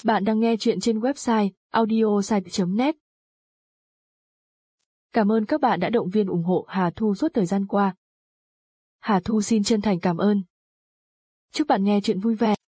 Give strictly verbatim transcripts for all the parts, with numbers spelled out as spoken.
Bạn đang nghe chuyện trên website audiosite chấm net. Cảm ơn các bạn đã động viên ủng hộ Hà Thu suốt thời gian qua. Hà Thu xin chân thành cảm ơn. Chúc bạn nghe chuyện vui vẻ.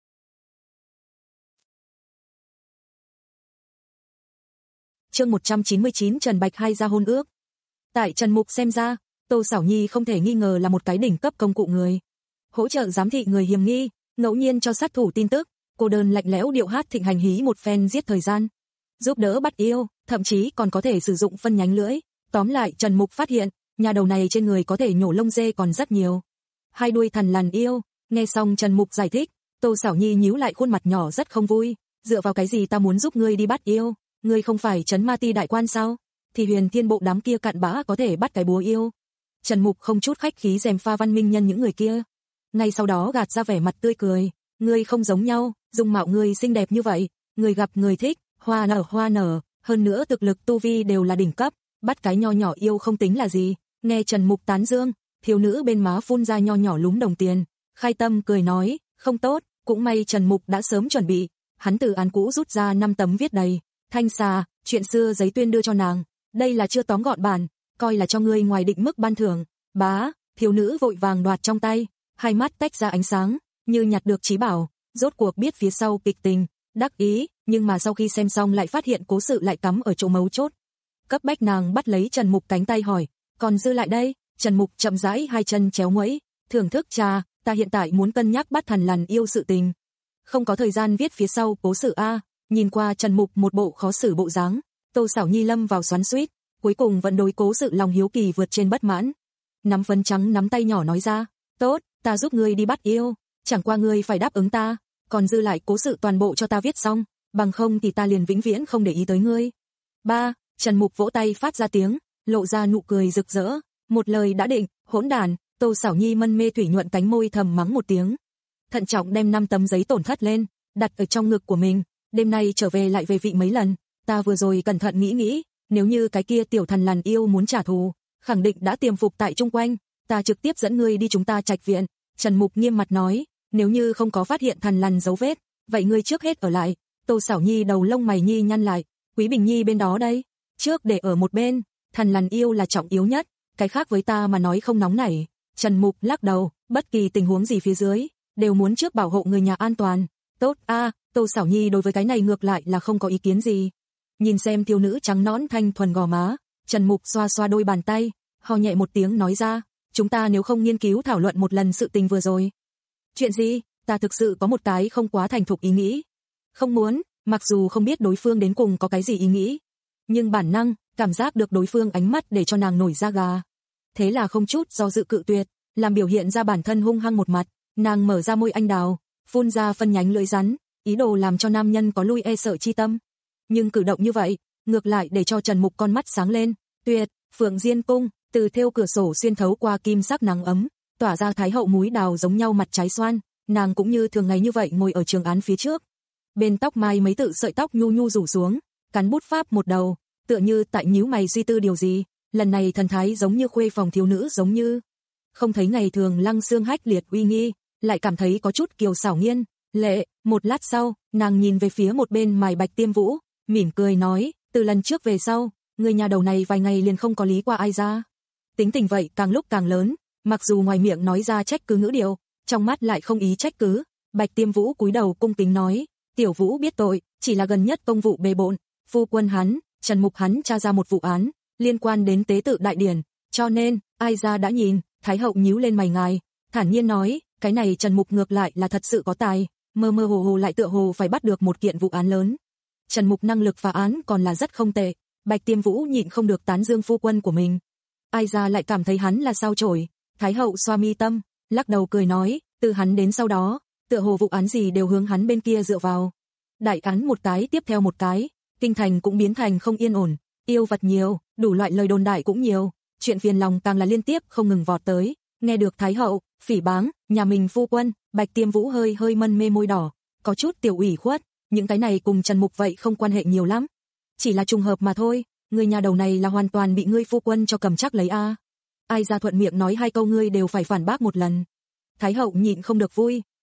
Chương một trăm chín mươi chín, Trần Bạch Hai ra hôn ước. Tại Trần Mục xem ra, Tô Sảo Nhi không thể nghi ngờ là một cái đỉnh cấp công cụ người. Hỗ trợ giám thị người hiểm nghi, ngẫu nhiên cho sát thủ tin tức, cô đơn lạnh lẽo điệu hát thịnh hành hí một phen giết thời gian. Giúp đỡ bắt yêu, thậm chí còn có thể sử dụng phân nhánh lưỡi. Tóm lại Trần Mục phát hiện, nhà đầu này trên người có thể nhổ lông dê còn rất nhiều. Hai đuôi thần lằn yêu, nghe xong Trần Mục giải thích, Tô Sảo Nhi nhíu lại khuôn mặt nhỏ rất không vui. Dựa vào cái gì ta muốn giúp ngươi đi bắt yêu? Ngươi không phải trấn ma ti đại quan sao? Thì Huyền Thiên bộ đám kia cặn bã có thể bắt cái búa yêu. Trần Mục không chút khách khí gièm pha văn minh nhân những người kia. Ngay sau đó gạt ra vẻ mặt tươi cười, ngươi không giống nhau, dung mạo ngươi xinh đẹp như vậy, người gặp người thích, hoa nở hoa nở, hơn nữa thực lực tu vi đều là đỉnh cấp, bắt cái nho nhỏ yêu không tính là gì. Nghe Trần Mục tán dương, thiếu nữ bên má phun ra nho nhỏ lúm đồng tiền, khai tâm cười nói, không tốt, cũng may Trần Mục đã sớm chuẩn bị, hắn từ án cũ rút ra năm tấm viết đầy, thanh xà, chuyện xưa giấy tuyên đưa cho nàng, đây là chưa tóm gọn bản, coi là cho ngươi ngoài định mức ban thưởng. Bá, thiếu nữ vội vàng đoạt trong tay, hai mắt tách ra ánh sáng, như nhặt được trí bảo, rốt cuộc biết phía sau kịch tình, đắc ý, nhưng mà sau khi xem xong lại phát hiện cố sự lại cắm ở chỗ mấu chốt. Cấp bách nàng bắt lấy Trần Mục cánh tay hỏi, còn dư lại đây? Trần Mục chậm rãi hai chân chéo nguẫy, thưởng thức trà, ta hiện tại muốn cân nhắc bắt thần lằn yêu sự tình. Không có thời gian viết phía sau cố sự a. Nhìn qua Trần Mục một bộ khó xử bộ dáng, Tô Sảo Nhi lâm vào xoắn xuýt, cuối cùng vẫn đối cố sự lòng hiếu kỳ vượt trên bất mãn. Nắm phấn trắng nắm tay nhỏ nói ra, tốt, ta giúp ngươi đi bắt yêu, chẳng qua ngươi phải đáp ứng ta, còn dư lại cố sự toàn bộ cho ta viết xong, bằng không thì ta liền vĩnh viễn không để ý tới ngươi. Ba, Trần Mục vỗ tay phát ra tiếng, lộ ra nụ cười rực rỡ, một lời đã định, hỗn đản. Tô Sảo Nhi mân mê thủy nhuận cánh môi thầm mắng một tiếng. Thận trọng đem năm tấm giấy tổn thất lên, đặt ở trong ngực của mình, đêm nay trở về lại về vị mấy lần, ta vừa rồi cẩn thận nghĩ nghĩ, nếu như cái kia tiểu thần lằn yêu muốn trả thù, khẳng định đã tiềm phục tại chung quanh, ta trực tiếp dẫn ngươi đi chúng ta trạch viện. Trần Mục nghiêm mặt nói, nếu như không có phát hiện thần lằn dấu vết, vậy ngươi trước hết ở lại. Tô Sảo Nhi đầu lông mày nhi nhăn lại, Quý Bình Nhi bên đó đây, trước để ở một bên, thần lằn yêu là trọng yếu nhất, cái khác với ta mà nói không nóng nảy. Trần Mục lắc đầu, bất kỳ tình huống gì phía dưới, đều muốn trước bảo hộ người nhà an toàn. Tốt a, à, Tô Sảo Nhi đối với cái này ngược lại là không có ý kiến gì. Nhìn xem thiếu nữ trắng nõn thanh thuần gò má, Trần Mục xoa xoa đôi bàn tay, ho nhẹ một tiếng nói ra, chúng ta nếu không nghiên cứu thảo luận một lần sự tình vừa rồi. Chuyện gì? Ta thực sự có một cái không quá thành thục ý nghĩ. Không muốn, mặc dù không biết đối phương đến cùng có cái gì ý nghĩ, nhưng bản năng, cảm giác được đối phương ánh mắt để cho nàng nổi da gà. Thế là không chút do dự cự tuyệt, làm biểu hiện ra bản thân hung hăng một mặt, nàng mở ra môi anh đào, phun ra phân nhánh lưỡi rắn, ý đồ làm cho nam nhân có lui e sợ chi tâm. Nhưng cử động như vậy, ngược lại để cho Trần Mục con mắt sáng lên, tuyệt, Phượng Diên cung, từ thêu cửa sổ xuyên thấu qua kim sắc nắng ấm, tỏa ra thái hậu múi đào giống nhau mặt trái xoan, nàng cũng như thường ngày như vậy ngồi ở trường án phía trước. Bên tóc mai mấy tự sợi tóc nhu nhu rủ xuống, cắn bút pháp một đầu, tựa như tại nhíu mày suy tư điều gì, lần này thần thái giống như khuê phòng thiếu nữ giống như không thấy ngày thường lăng xương hách liệt uy nghi, lại cảm thấy có chút kiều xảo nghiên, lệ. Một lát sau, nàng nhìn về phía một bên Mài Bạch Tiêm Vũ, mỉm cười nói, từ lần trước về sau, người nhà đầu này vài ngày liền không có lý qua ai ra. Tính tình vậy càng lúc càng lớn, mặc dù ngoài miệng nói ra trách cứ ngữ điệu, trong mắt lại không ý trách cứ. Bạch Tiêm Vũ cúi đầu cung kính nói, tiểu Vũ biết tội, chỉ là gần nhất công vụ bề bộn, phu quân hắn, Trần Mục hắn tra ra một vụ án, liên quan đến tế tự đại điển, cho nên, ai ra đã nhìn. Thái hậu nhíu lên mày ngài, thản nhiên nói, cái này Trần Mục ngược lại là thật sự có tài, mơ mơ hồ hồ lại tựa hồ phải bắt được một kiện vụ án lớn. Trần Mục năng lực phá án còn là rất không tệ. Bạch Tiêm Vũ nhịn không được tán dương phu quân của mình. Ai ra lại cảm thấy hắn là sao chổi. Thái hậu xoa mi tâm, lắc đầu cười nói, từ hắn đến sau đó, tựa hồ vụ án gì đều hướng hắn bên kia dựa vào. Đại án một cái tiếp theo một cái, kinh thành cũng biến thành không yên ổn, yêu vật nhiều, đủ loại lời đồn đại cũng nhiều, chuyện phiền lòng càng là liên tiếp không ngừng vọt tới. Nghe được Thái hậu phỉ báng nhà mình phu quân, Bạch Tiêm Vũ hơi hơi mân mê môi đỏ, có chút tiểu ủy khuất, những cái này cùng Trần Mục vậy không quan hệ nhiều lắm, chỉ là trùng hợp mà thôi, người nhà đầu này là hoàn toàn bị ngươi phu quân cho cầm chắc lấy a. À. Ai ra thuận miệng nói hai câu ngươi đều phải phản bác một lần. Thái hậu nhịn không được vui,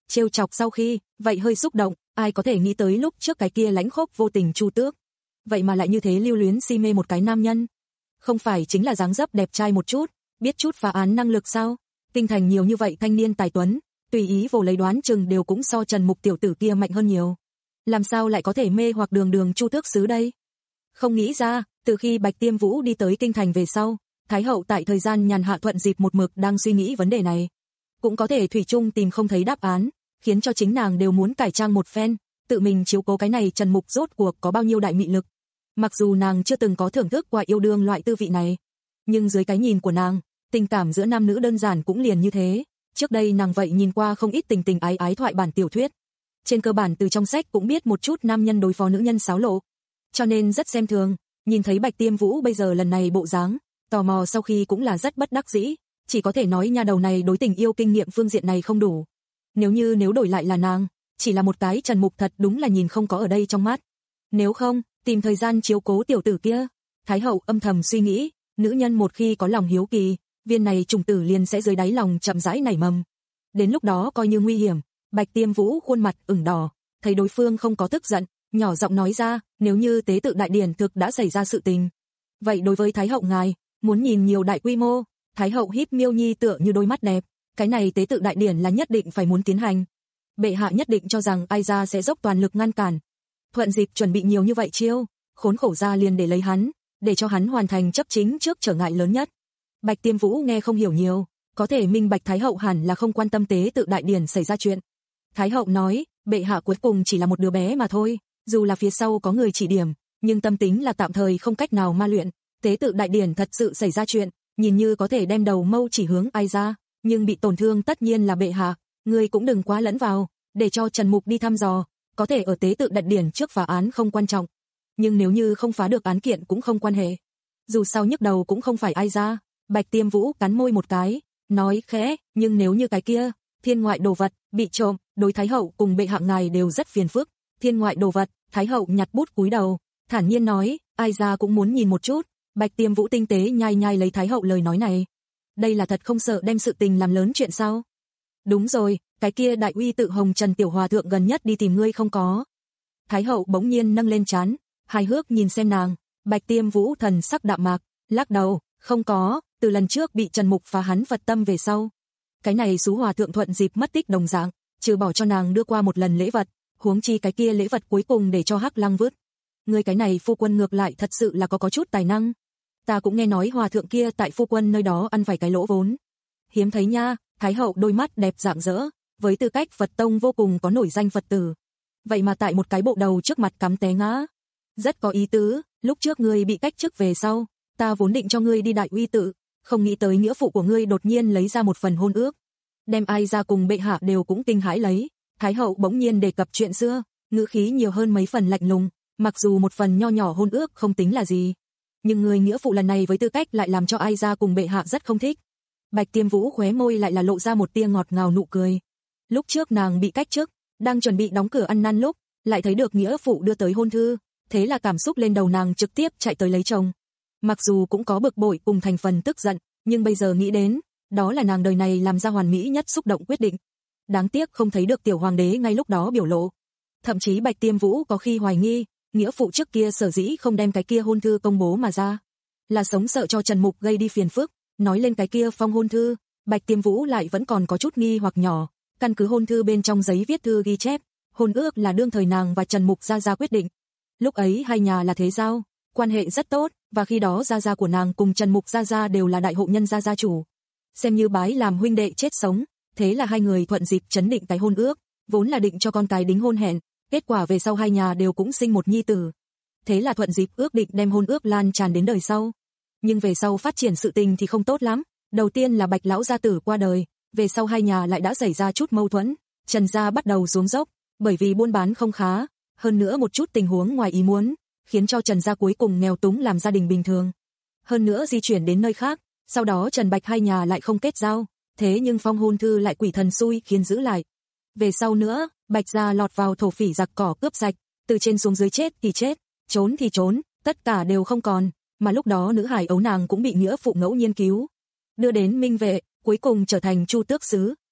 trêu chọc sau khi, vậy hơi xúc động, ai có thể nghĩ tới lúc trước cái kia lãnh khốc vô tình Chu Tước. Vậy mà lại như thế lưu luyến si mê một cái nam nhân. Không phải chính là dáng dấp đẹp trai một chút, biết chút phá án năng lực sao? Kinh thành nhiều như vậy thanh niên tài tuấn, tùy ý vồ lấy đoán chừng đều cũng so Trần Mục tiểu tử kia mạnh hơn nhiều. Làm sao lại có thể mê hoặc đường đường Chu Tước sứ đây? Không nghĩ ra, từ khi Bạch Tiêm Vũ đi tới kinh thành về sau, Thái hậu tại thời gian nhàn hạ thuận dịp một mực đang suy nghĩ vấn đề này. Cũng có thể thủy chung tìm không thấy đáp án, khiến cho chính nàng đều muốn cải trang một phen, tự mình chiếu cố cái này Trần Mục rốt cuộc có bao nhiêu đại mị lực. Mặc dù nàng chưa từng có thưởng thức qua yêu đương loại tư vị này, nhưng dưới cái nhìn của nàng, tình cảm giữa nam nữ đơn giản cũng liền như thế. Trước đây nàng vậy nhìn qua không ít tình tình ái ái thoại bản tiểu thuyết. Trên cơ bản từ trong sách cũng biết một chút nam nhân đối phó nữ nhân xáo lộ. Cho nên rất xem thường, nhìn thấy Bạch Tiêm Vũ bây giờ lần này bộ dáng, tò mò sau khi cũng là rất bất đắc dĩ, chỉ có thể nói nha đầu này đối tình yêu kinh nghiệm phương diện này không đủ. Nếu như nếu đổi lại là nàng, chỉ là một cái Trần Mục thật đúng là nhìn không có ở đây trong mắt. Nếu không, tìm thời gian chiếu cố tiểu tử kia. Thái hậu âm thầm suy nghĩ, nữ nhân một khi có lòng hiếu kỳ, viên này trùng tử liền sẽ dưới đáy lòng chậm rãi nảy mầm. Đến lúc đó coi như nguy hiểm. Bạch Tiêm Vũ khuôn mặt ửng đỏ, thấy đối phương không có tức giận, nhỏ giọng nói ra, nếu như tế tự đại điển thực đã xảy ra sự tình. Vậy đối với Thái hậu ngài, muốn nhìn nhiều đại quy mô. Thái hậu híp miêu nhi tựa như đôi mắt đẹp, cái này tế tự đại điển là nhất định phải muốn tiến hành. Bệ hạ nhất định cho rằng ai ra sẽ dốc toàn lực ngăn cản. Thuận dịp chuẩn bị nhiều như vậy chiêu, khốn khổ ra liền để lấy hắn, để cho hắn hoàn thành chấp chính trước trở ngại lớn nhất. Bạch Tiêm Vũ nghe không hiểu nhiều, có thể minh bạch Thái hậu hẳn là không quan tâm tế tự đại điển xảy ra chuyện. Thái hậu nói, bệ hạ cuối cùng chỉ là một đứa bé mà thôi, dù là phía sau có người chỉ điểm, nhưng tâm tính là tạm thời không cách nào ma luyện. Tế tự đại điển thật sự xảy ra chuyện, nhìn như có thể đem đầu mâu chỉ hướng ai ra, nhưng bị tổn thương tất nhiên là bệ hạ, ngươi cũng đừng quá lẫn vào, để cho Trần Mục đi thăm dò, có thể ở tế tự đại điển trước phá án không quan trọng, nhưng nếu như không phá được án kiện cũng không quan hệ. Dù sao nhức đầu cũng không phải ai ra. Bạch Tiêm Vũ cắn môi một cái, nói khẽ, nhưng nếu như cái kia, thiên ngoại đồ vật, bị trộm, đối Thái hậu cùng bệ hạ ngài đều rất phiền phức. Thiên ngoại đồ vật, Thái hậu nhặt bút cúi đầu, thản nhiên nói, ai ra cũng muốn nhìn một chút. Bạch Tiêm Vũ tinh tế nhai nhai lấy Thái hậu lời nói này. Đây là thật không sợ đem sự tình làm lớn chuyện sao? Đúng rồi, cái kia đại uy tự Hồng Trần tiểu hòa thượng gần nhất đi tìm ngươi không có? Thái hậu bỗng nhiên nâng lên trán, hài hước nhìn xem nàng. Bạch Tiêm Vũ thần sắc đạm mạc, lắc đầu, không có, từ lần trước bị Trần Mục phá hắn Phật tâm về sau. Cái này xú hòa thượng thuận dịp mất tích đồng dạng, trừ bỏ cho nàng đưa qua một lần lễ vật, huống chi cái kia lễ vật cuối cùng để cho Hắc Lăng vứt. Ngươi cái này phu quân ngược lại thật sự là có có chút tài năng. Ta cũng nghe nói hòa thượng kia tại phu quân nơi đó ăn phải cái lỗ vốn. Hiếm thấy nha. Thái hậu đôi mắt đẹp rạng rỡ, với tư cách Phật tông vô cùng có nổi danh Phật tử. Vậy mà tại một cái bộ đầu trước mặt cắm té ngã. Rất có ý tứ, lúc trước ngươi bị cách chức về sau, ta vốn định cho ngươi đi đại uy tự, không nghĩ tới nghĩa phụ của ngươi đột nhiên lấy ra một phần hôn ước. Đem ai ra cùng bệ hạ đều cũng kinh hãi lấy. Thái hậu bỗng nhiên đề cập chuyện xưa, ngữ khí nhiều hơn mấy phần lạnh lùng, mặc dù một phần nho nhỏ hôn ước không tính là gì. Nhưng người nghĩa phụ lần này với tư cách lại làm cho ai ra cùng bệ hạ rất không thích. Bạch Tiêm Vũ khóe môi lại là lộ ra một tia ngọt ngào nụ cười. Lúc trước nàng bị cách chức, đang chuẩn bị đóng cửa ăn năn lúc, lại thấy được nghĩa phụ đưa tới hôn thư, thế là cảm xúc lên đầu nàng trực tiếp chạy tới lấy chồng. Mặc dù cũng có bực bội cùng thành phần tức giận, nhưng bây giờ nghĩ đến, đó là nàng đời này làm ra hoàn mỹ nhất xúc động quyết định. Đáng tiếc không thấy được tiểu hoàng đế ngay lúc đó biểu lộ. Thậm chí Bạch Tiêm Vũ có khi hoài nghi, nghĩa phụ trước kia sở dĩ không đem cái kia hôn thư công bố mà ra, là sống sợ cho Trần Mục gây đi phiền phức. Nói lên cái kia phong hôn thư, Bạch Tiêm Vũ lại vẫn còn có chút nghi hoặc nhỏ, căn cứ hôn thư bên trong giấy viết thư ghi chép, hôn ước là đương thời nàng và Trần Mục gia gia quyết định. Lúc ấy hai nhà là thế giao, quan hệ rất tốt, và khi đó gia gia của nàng cùng Trần Mục gia gia đều là đại hộ nhân gia gia chủ, xem như bái làm huynh đệ chết sống, thế là hai người thuận dịp chấn định cái hôn ước, vốn là định cho con cái đính hôn hẹn, kết quả về sau hai nhà đều cũng sinh một nhi tử. Thế là thuận dịp ước định đem hôn ước lan tràn đến đời sau. Nhưng về sau phát triển sự tình thì không tốt lắm, đầu tiên là Bạch lão gia tử qua đời, về sau hai nhà lại đã xảy ra chút mâu thuẫn, Trần gia bắt đầu xuống dốc, bởi vì buôn bán không khá, hơn nữa một chút tình huống ngoài ý muốn, khiến cho Trần gia cuối cùng nghèo túng làm gia đình bình thường. Hơn nữa di chuyển đến nơi khác, sau đó Trần Bạch hai nhà lại không kết giao, thế nhưng phong hôn thư lại quỷ thần xui khiến giữ lại. Về sau nữa, Bạch gia lọt vào thổ phỉ giặc cỏ cướp sạch, từ trên xuống dưới chết thì chết, trốn thì trốn, tất cả đều không còn, mà lúc đó nữ hải ấu nàng cũng bị nghĩa phụ ngẫu nhiên cứu, đưa đến Minh Vệ, cuối cùng trở thành Chu Tước sứ,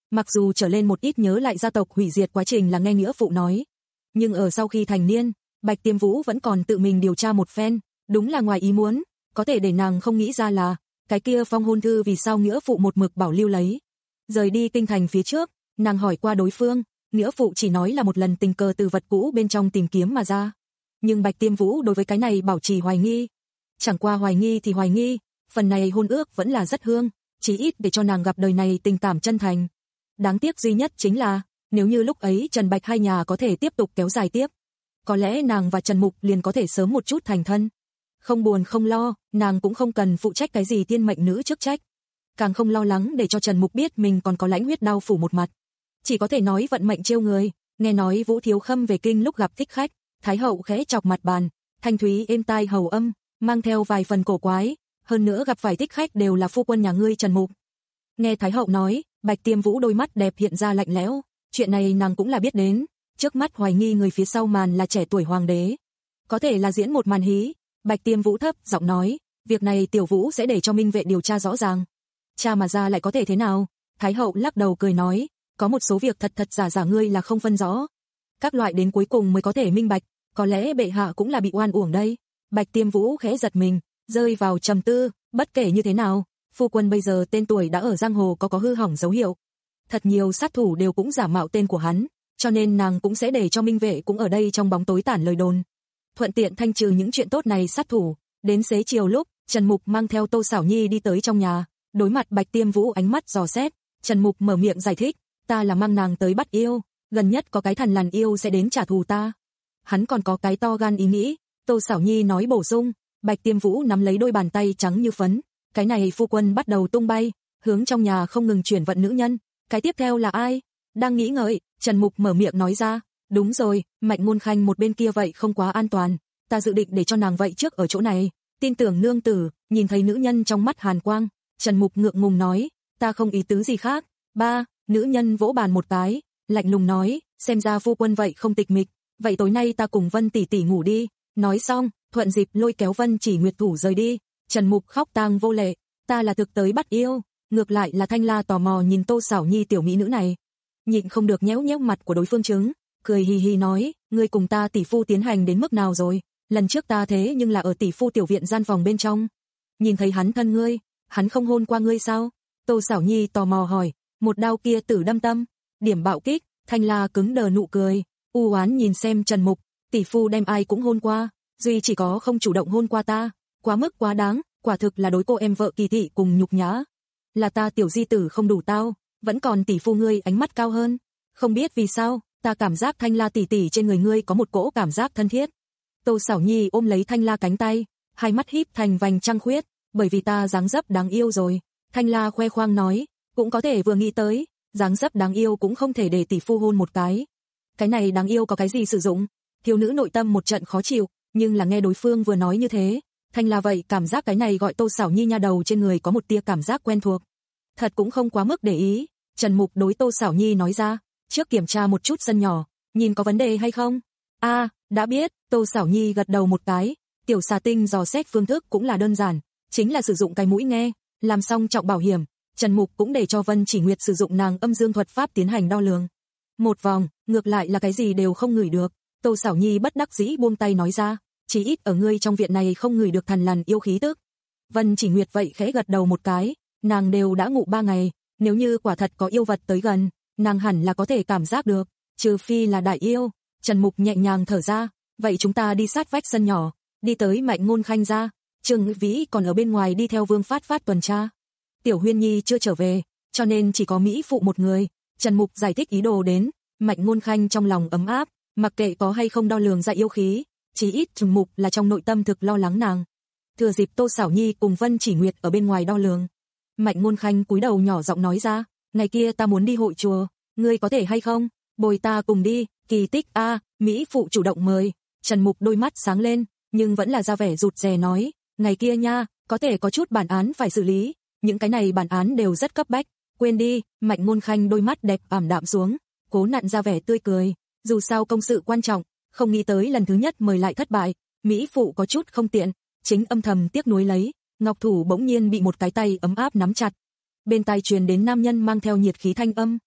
Mặc dù trở lên một ít nhớ lại gia tộc hủy diệt quá trình là nghe nghĩa phụ nói, nhưng ở sau khi thành niên, Bạch Tiêm Vũ vẫn còn tự mình điều tra một phen, đúng là ngoài ý muốn, có thể để nàng không nghĩ ra là cái kia phong hôn thư vì sao nghĩa phụ một mực bảo lưu lấy. Rời đi kinh thành phía trước, nàng hỏi qua đối phương, nghĩa phụ chỉ nói là một lần tình cờ từ vật cũ bên trong tìm kiếm mà ra. Nhưng Bạch Tiêm Vũ đối với cái này bảo trì hoài nghi. Chẳng qua hoài nghi thì hoài nghi, phần này hôn ước vẫn là rất hương, chí ít để cho nàng gặp đời này tình cảm chân thành. Đáng tiếc duy nhất chính là, nếu như lúc ấy Trần Bạch hai nhà có thể tiếp tục kéo dài tiếp, có lẽ nàng và Trần Mục liền có thể sớm một chút thành thân. Không buồn không lo, nàng cũng không cần phụ trách cái gì tiên mệnh nữ chức trách. Càng không lo lắng để cho Trần Mục biết mình còn có lãnh huyết đao phủ một mặt. Chỉ có thể nói vận mệnh trêu người, nghe nói Vũ Thiếu Khâm về kinh lúc gặp thích khách, Thái hậu khẽ chọc mặt bàn, thanh thúy êm tai hầu âm, mang theo vài phần cổ quái, hơn nữa gặp phải thích khách đều là phu quân nhà ngươi Trần Mục. Nghe Thái hậu nói, Bạch Tiêm Vũ đôi mắt đẹp hiện ra lạnh lẽo, chuyện này nàng cũng là biết đến, trước mắt hoài nghi người phía sau màn là trẻ tuổi hoàng đế. Có thể là diễn một màn hí, Bạch Tiêm Vũ thấp giọng nói, việc này Tiểu Vũ sẽ để cho minh vệ điều tra rõ ràng. Cha mà ra lại có thể thế nào? Thái hậu lắc đầu cười nói, có một số việc thật thật giả giả ngươi là không phân rõ. Các loại đến cuối cùng mới có thể minh bạch, có lẽ bệ hạ cũng là bị oan uổng đây. Bạch Tiêm Vũ khẽ giật mình, rơi vào trầm tư, bất kể như thế nào, phu quân bây giờ tên tuổi đã ở giang hồ có có hư hỏng dấu hiệu. Thật nhiều sát thủ đều cũng giả mạo tên của hắn, cho nên nàng cũng sẽ để cho minh vệ cũng ở đây trong bóng tối tản lời đồn. Thuận tiện thanh trừ những chuyện tốt này sát thủ. Đến xế chiều lúc, Trần Mục mang theo Tô Sảo Nhi đi tới trong nhà, đối mặt Bạch Tiêm Vũ ánh mắt dò xét, Trần Mục mở miệng giải thích, ta là mang nàng tới bắt yêu, gần nhất có cái thần lằn yêu sẽ đến trả thù ta. Hắn còn có cái to gan ý nghĩ, Tô Sảo Nhi nói bổ sung, Bạch Tiêm Vũ nắm lấy đôi bàn tay trắng như phấn, cái này phu quân bắt đầu tung bay, hướng trong nhà không ngừng chuyển vận nữ nhân, cái tiếp theo là ai? Đang nghĩ ngợi, Trần Mục mở miệng nói ra, đúng rồi, Mạnh Ngôn Khanh một bên kia vậy không quá an toàn, ta dự định để cho nàng vậy trước ở chỗ này, tin tưởng nương tử. Nhìn thấy nữ nhân trong mắt hàn quang, Trần Mục ngượng ngùng nói, ta không ý tứ gì khác. Ba, nữ nhân vỗ bàn một cái, lạnh lùng nói, xem ra phu quân vậy không tịch mịch, vậy tối nay ta cùng Vân tỷ tỷ ngủ đi. Nói xong, thuận dịp lôi kéo Vân Chỉ Nguyệt thủ rời đi. Trần Mục khóc tang vô lệ, ta là thực tới bắt yêu. Ngược lại là Thanh La tò mò nhìn Tô Sảo Nhi tiểu mỹ nữ này, nhịn không được nhéo nhéo mặt của đối phương chứng, cười hì hì nói, ngươi cùng ta tỷ phu tiến hành đến mức nào rồi? Lần trước ta thế nhưng là ở tỷ phu tiểu viện gian phòng bên trong, nhìn thấy hắn thân ngươi, hắn không hôn qua ngươi sao? Tô Sảo Nhi tò mò hỏi, một đao kia tử đâm tâm, điểm bạo kích. Thanh La cứng đờ nụ cười, u oán nhìn xem Trần Mục, tỷ phu đem ai cũng hôn qua, duy chỉ có không chủ động hôn qua ta, quá mức quá đáng, quả thực là đối cô em vợ kỳ thị cùng nhục nhã. Là ta tiểu di tử không đủ tao, vẫn còn tỷ phu ngươi ánh mắt cao hơn. Không biết vì sao, ta cảm giác Thanh La tỷ tỷ trên người ngươi có một cỗ cảm giác thân thiết. Tô Sảo Nhi ôm lấy Thanh La cánh tay, hai mắt híp thành vành trăng khuyết, bởi vì ta dáng dấp đáng yêu rồi. Thanh La khoe khoang nói, cũng có thể vừa nghĩ tới, dáng dấp đáng yêu cũng không thể để tỷ phu hôn một cái. Cái này đáng yêu có cái gì sử dụng? Thiếu nữ nội tâm một trận khó chịu, nhưng là nghe đối phương vừa nói như thế, Thanh La vậy cảm giác cái này gọi Tô Sảo Nhi nha đầu trên người có một tia cảm giác quen thuộc. Thật cũng không quá mức để ý, Trần Mục đối Tô Sảo Nhi nói ra, trước kiểm tra một chút sân nhỏ, nhìn có vấn đề hay không. A, à, đã biết. Tô Sảo Nhi gật đầu một cái, tiểu xà tinh dò xét phương thức cũng là đơn giản, chính là sử dụng cái mũi nghe, làm xong trọng bảo hiểm, Trần Mục cũng để cho Vân Chỉ Nguyệt sử dụng nàng âm dương thuật pháp tiến hành đo lường. Một vòng, ngược lại là cái gì đều không ngửi được. Tô Sảo Nhi bất đắc dĩ buông tay nói ra, chí ít ở ngươi trong viện này không ngửi được thần lằn yêu khí tức. Vân Chỉ Nguyệt vậy khẽ gật đầu một cái, nàng đều đã ngủ ba ngày, nếu như quả thật có yêu vật tới gần, nàng hẳn là có thể cảm giác được, trừ phi là đại yêu. Trần Mục nhẹ nhàng thở ra, vậy chúng ta đi sát vách sân nhỏ, đi tới Mạnh Ngôn Khanh ra. Trương Vĩ còn ở bên ngoài đi theo Vương Phát Phát tuần tra. Tiểu Huyên Nhi chưa trở về, cho nên chỉ có mỹ phụ một người. Trần Mục giải thích ý đồ đến, Mạnh Ngôn Khanh trong lòng ấm áp, mặc kệ có hay không đo lường ra yêu khí, chí ít Trần Mục là trong nội tâm thực lo lắng nàng. Thừa dịp Tô Sảo Nhi cùng Vân Chỉ Nguyệt ở bên ngoài đo lường, Mạnh Ngôn Khanh cúi đầu nhỏ giọng nói ra, ngày kia ta muốn đi hội chùa, ngươi có thể hay không bồi ta cùng đi? Kỳ tích a, à, mỹ phụ chủ động mời. Trần Mục đôi mắt sáng lên, nhưng vẫn là ra vẻ rụt rè nói, ngày kia nha, có thể có chút bản án phải xử lý, những cái này bản án đều rất cấp bách, quên đi. Mạnh Ngôn Khanh đôi mắt đẹp ảm đạm xuống, cố nặn ra vẻ tươi cười, dù sao công sự quan trọng, không nghĩ tới lần thứ nhất mời lại thất bại, mỹ phụ có chút không tiện, chính âm thầm tiếc nuối lấy, ngọc thủ bỗng nhiên bị một cái tay ấm áp nắm chặt. Bên tai truyền đến nam nhân mang theo nhiệt khí thanh âm,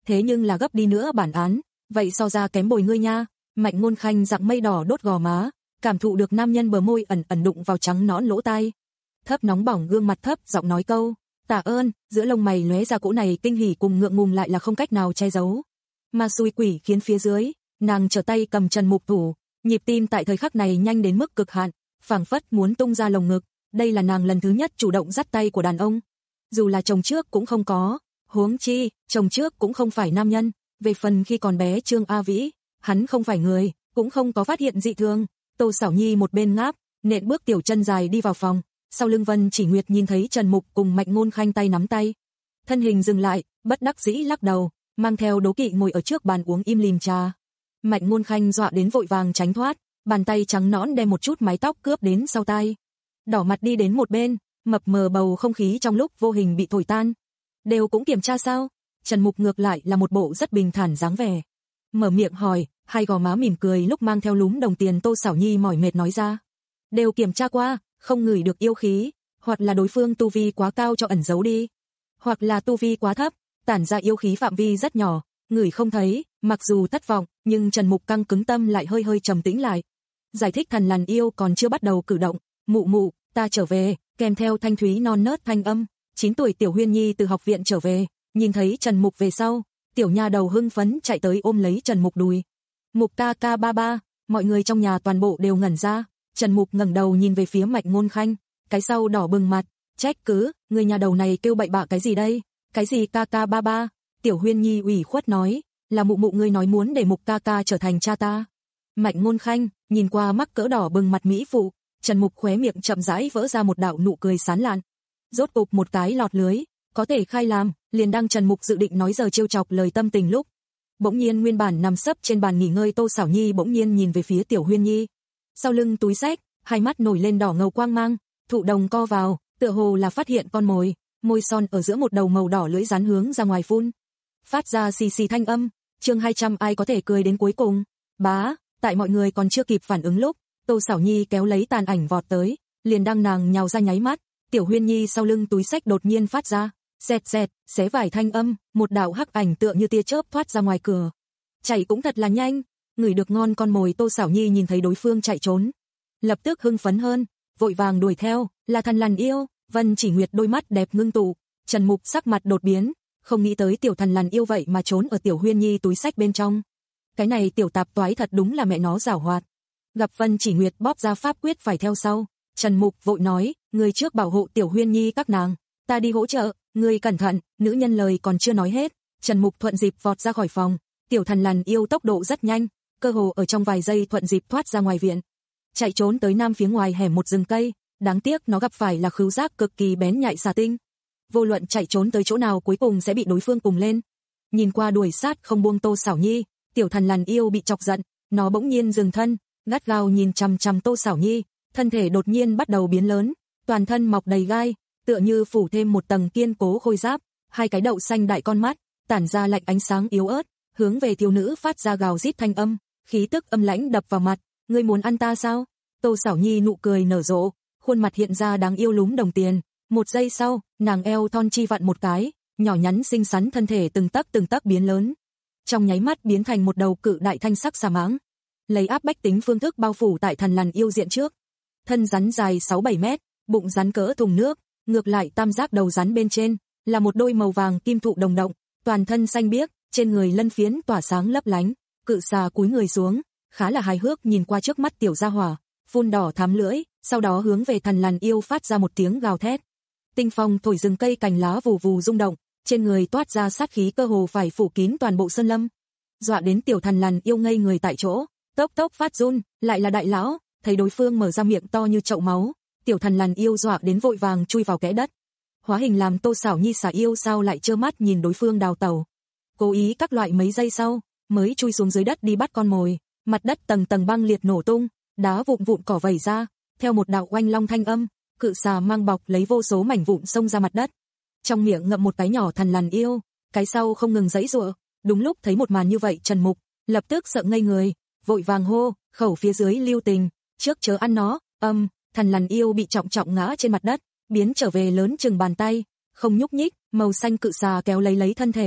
thế nhưng là gấp đi nữa bản án, vậy so ra kém bồi ngươi nha. Mạnh Ngôn Khanh dạng mây đỏ đốt gò má, cảm thụ được nam nhân bờ môi ẩn ẩn đụng vào trắng nõn lỗ tai. Thấp nóng bỏng gương mặt thấp giọng nói câu, tạ ơn, giữa lông mày lóe ra cỗ này kinh hỉ cùng ngượng ngùng lại là không cách nào che giấu. Ma xui quỷ khiến phía dưới, nàng trở tay cầm Trần Mục thủ, nhịp tim tại thời khắc này nhanh đến mức cực hạn, phảng phất muốn tung ra lồng ngực, đây là nàng lần thứ nhất chủ động dắt tay của đàn ông. Dù là chồng trước cũng không có, huống chi, chồng trước cũng không phải nam nhân, về phần khi còn bé Trương A Vĩ, hắn không phải người, cũng không có phát hiện dị thường. Tô Sảo Nhi một bên ngáp, nện bước tiểu chân dài đi vào phòng, sau lưng Vân Chỉ Nguyệt nhìn thấy Trần Mục cùng Mạnh Ngôn Khanh tay nắm tay. Thân hình dừng lại, bất đắc dĩ lắc đầu, mang theo đố kỵ ngồi ở trước bàn uống im lìm trà. Mạnh Ngôn Khanh dọa đến vội vàng tránh thoát, bàn tay trắng nõn đem một chút mái tóc cướp đến sau tai. Đỏ mặt đi đến một bên, mập mờ bầu không khí trong lúc vô hình bị thổi tan. Đều cũng kiểm tra sao? Trần Mục ngược lại là một bộ rất bình thản dáng vẻ. Mở miệng hỏi, hai gò má mỉm cười lúc mang theo lúm đồng tiền. Tô Sảo Nhi mỏi mệt nói ra. Đều kiểm tra qua, không ngửi được yêu khí, hoặc là đối phương tu vi quá cao cho ẩn giấu đi, hoặc là tu vi quá thấp, tản ra yêu khí phạm vi rất nhỏ, ngửi không thấy. Mặc dù thất vọng, nhưng Trần Mục căng cứng tâm lại hơi hơi trầm tĩnh lại. Giải thích thần lằn yêu còn chưa bắt đầu cử động, mụ mụ, ta trở về, kèm theo thanh thúy non nớt thanh âm. chín tuổi Tiểu Huyên Nhi từ học viện trở về, nhìn thấy Trần Mục về sau, tiểu nha đầu hưng phấn chạy tới ôm lấy Trần Mục đùi. Mục ca ca ba ba, mọi người trong nhà toàn bộ đều ngẩn ra. Trần Mục ngẩng đầu nhìn về phía Mạnh Ngôn Khanh, cái sau đỏ bừng mặt, trách cứ, người nhà đầu này kêu bậy bạ cái gì đây? Cái gì ca ca ba ba? Tiểu Huyên Nhi ủy khuất nói, là mụ mụ ngươi nói muốn để Mục ca ca trở thành cha ta. Mạnh Ngôn Khanh nhìn qua mắc cỡ đỏ bừng mặt mỹ phụ, Trần Mục khóe miệng chậm rãi vỡ ra một đạo nụ cười sán lạn. Rốt cục một cái lọt lưới, có thể khai làm, liền đang Trần Mục dự định nói giờ trêu chọc lời tâm tình lúc, bỗng nhiên nguyên bản nằm sấp trên bàn nghỉ ngơi Tô Sảo Nhi bỗng nhiên nhìn về phía Tiểu Huyên Nhi. Sau lưng túi xách, hai mắt nổi lên đỏ ngầu quang mang, thụ đồng co vào, tựa hồ là phát hiện con mồi, môi son ở giữa một đầu màu đỏ lưỡi rắn hướng ra ngoài phun, phát ra xì xì thanh âm. Chương hai trăm ai có thể cười đến cuối cùng. Bá, tại mọi người còn chưa kịp phản ứng lúc, Tô Sảo Nhi kéo lấy tàn ảnh vọt tới, liền đang nàng nhào ra nháy mắt, Tiểu Huyên Nhi sau lưng túi xách đột nhiên phát ra xẹt xẹt, xé vải thanh âm, một đạo hắc ảnh tựa như tia chớp thoát ra ngoài cửa. Chạy cũng thật là nhanh, ngửi được ngon con mồi. Tô Sảo Nhi nhìn thấy đối phương chạy trốn, lập tức hưng phấn hơn, vội vàng đuổi theo, là thần lằn yêu. Vân Chỉ Nguyệt đôi mắt đẹp ngưng tụ, Trần Mục sắc mặt đột biến, không nghĩ tới tiểu thần lằn yêu vậy mà trốn ở Tiểu Huyên Nhi túi xách bên trong. Cái này tiểu tạp toái thật đúng là mẹ nó giảo hoạt. Gặp Vân Chỉ Nguyệt bóp ra pháp quyết phải theo sau, Trần Mục vội nói, người trước bảo hộ Tiểu Huyên Nhi các nàng, ta đi hỗ trợ, người cẩn thận. Nữ nhân lời còn chưa nói hết, Trần Mục thuận dịp vọt ra khỏi phòng. Tiểu thần lằn yêu tốc độ rất nhanh, cơ hồ ở trong vài giây thuận dịp thoát ra ngoài viện, chạy trốn tới nam phía ngoài hẻm một rừng cây. Đáng tiếc nó gặp phải là khứu giác cực kỳ bén nhạy xà tinh, vô luận chạy trốn tới chỗ nào cuối cùng sẽ bị đối phương cùng lên. Nhìn qua đuổi sát không buông Tô Sảo Nhi, tiểu thần lằn yêu bị chọc giận, nó bỗng nhiên dừng thân, gắt gao nhìn chằm chằm Tô Sảo Nhi, thân thể đột nhiên bắt đầu biến lớn, toàn thân mọc đầy gai, tựa như phủ thêm một tầng kiên cố khôi giáp, hai cái đậu xanh đại con mắt, tản ra lạnh ánh sáng yếu ớt, hướng về thiếu nữ phát ra gào rít thanh âm, khí tức âm lãnh đập vào mặt, ngươi muốn ăn ta sao? Tô Sảo Nhi nụ cười nở rộ, khuôn mặt hiện ra đáng yêu lúm đồng tiền, một giây sau, nàng eo thon chi vặn một cái, nhỏ nhắn xinh xắn thân thể từng tấc từng tấc biến lớn, trong nháy mắt biến thành một đầu cự đại thanh sắc xà mãng, lấy áp bách tính phương thức bao phủ tại thần lằn yêu diện trước. Thân rắn dài sáu bảy mét, bụng rắn cỡ thùng nước, ngược lại tam giác đầu rắn bên trên là một đôi màu vàng kim thụ đồng động, toàn thân xanh biếc, trên người lân phiến tỏa sáng lấp lánh. Cự xà cúi người xuống, khá là hài hước nhìn qua trước mắt tiểu gia hỏa, phun đỏ thắm lưỡi, sau đó hướng về thần lằn yêu phát ra một tiếng gào thét. Tinh phong thổi rừng cây cành lá vù vù rung động, trên người toát ra sát khí cơ hồ phải phủ kín toàn bộ sơn lâm. Dọa đến tiểu thần lằn yêu ngây người tại chỗ, tốc tốc phát run, lại là đại lão, thấy đối phương mở ra miệng to như chậu máu, tiểu thần lằn yêu dọa đến vội vàng chui vào kẽ đất. Hóa hình làm Tô Sảo Nhi xà yêu sao lại trơ mắt nhìn đối phương đào tẩu. Cố ý các loại mấy giây sau, mới chui xuống dưới đất đi bắt con mồi, mặt đất tầng tầng băng liệt nổ tung, đá vụn vụn cỏ vẩy ra, theo một đạo oanh long thanh âm, cự xà mang bọc lấy vô số mảnh vụn xông ra mặt đất. Trong miệng ngậm một cái nhỏ thần lằn yêu, cái sau không ngừng giãy giụa. Đúng lúc thấy một màn như vậy, Trần Mục lập tức sợ ngây người, vội vàng hô, khẩu phía dưới lưu tình, trước chớ ăn nó. Âm, thần lằn yêu bị trọng trọng ngã trên mặt đất, biến trở về lớn chừng bàn tay, không nhúc nhích. Màu xanh cự xà kéo lấy lấy thân thể,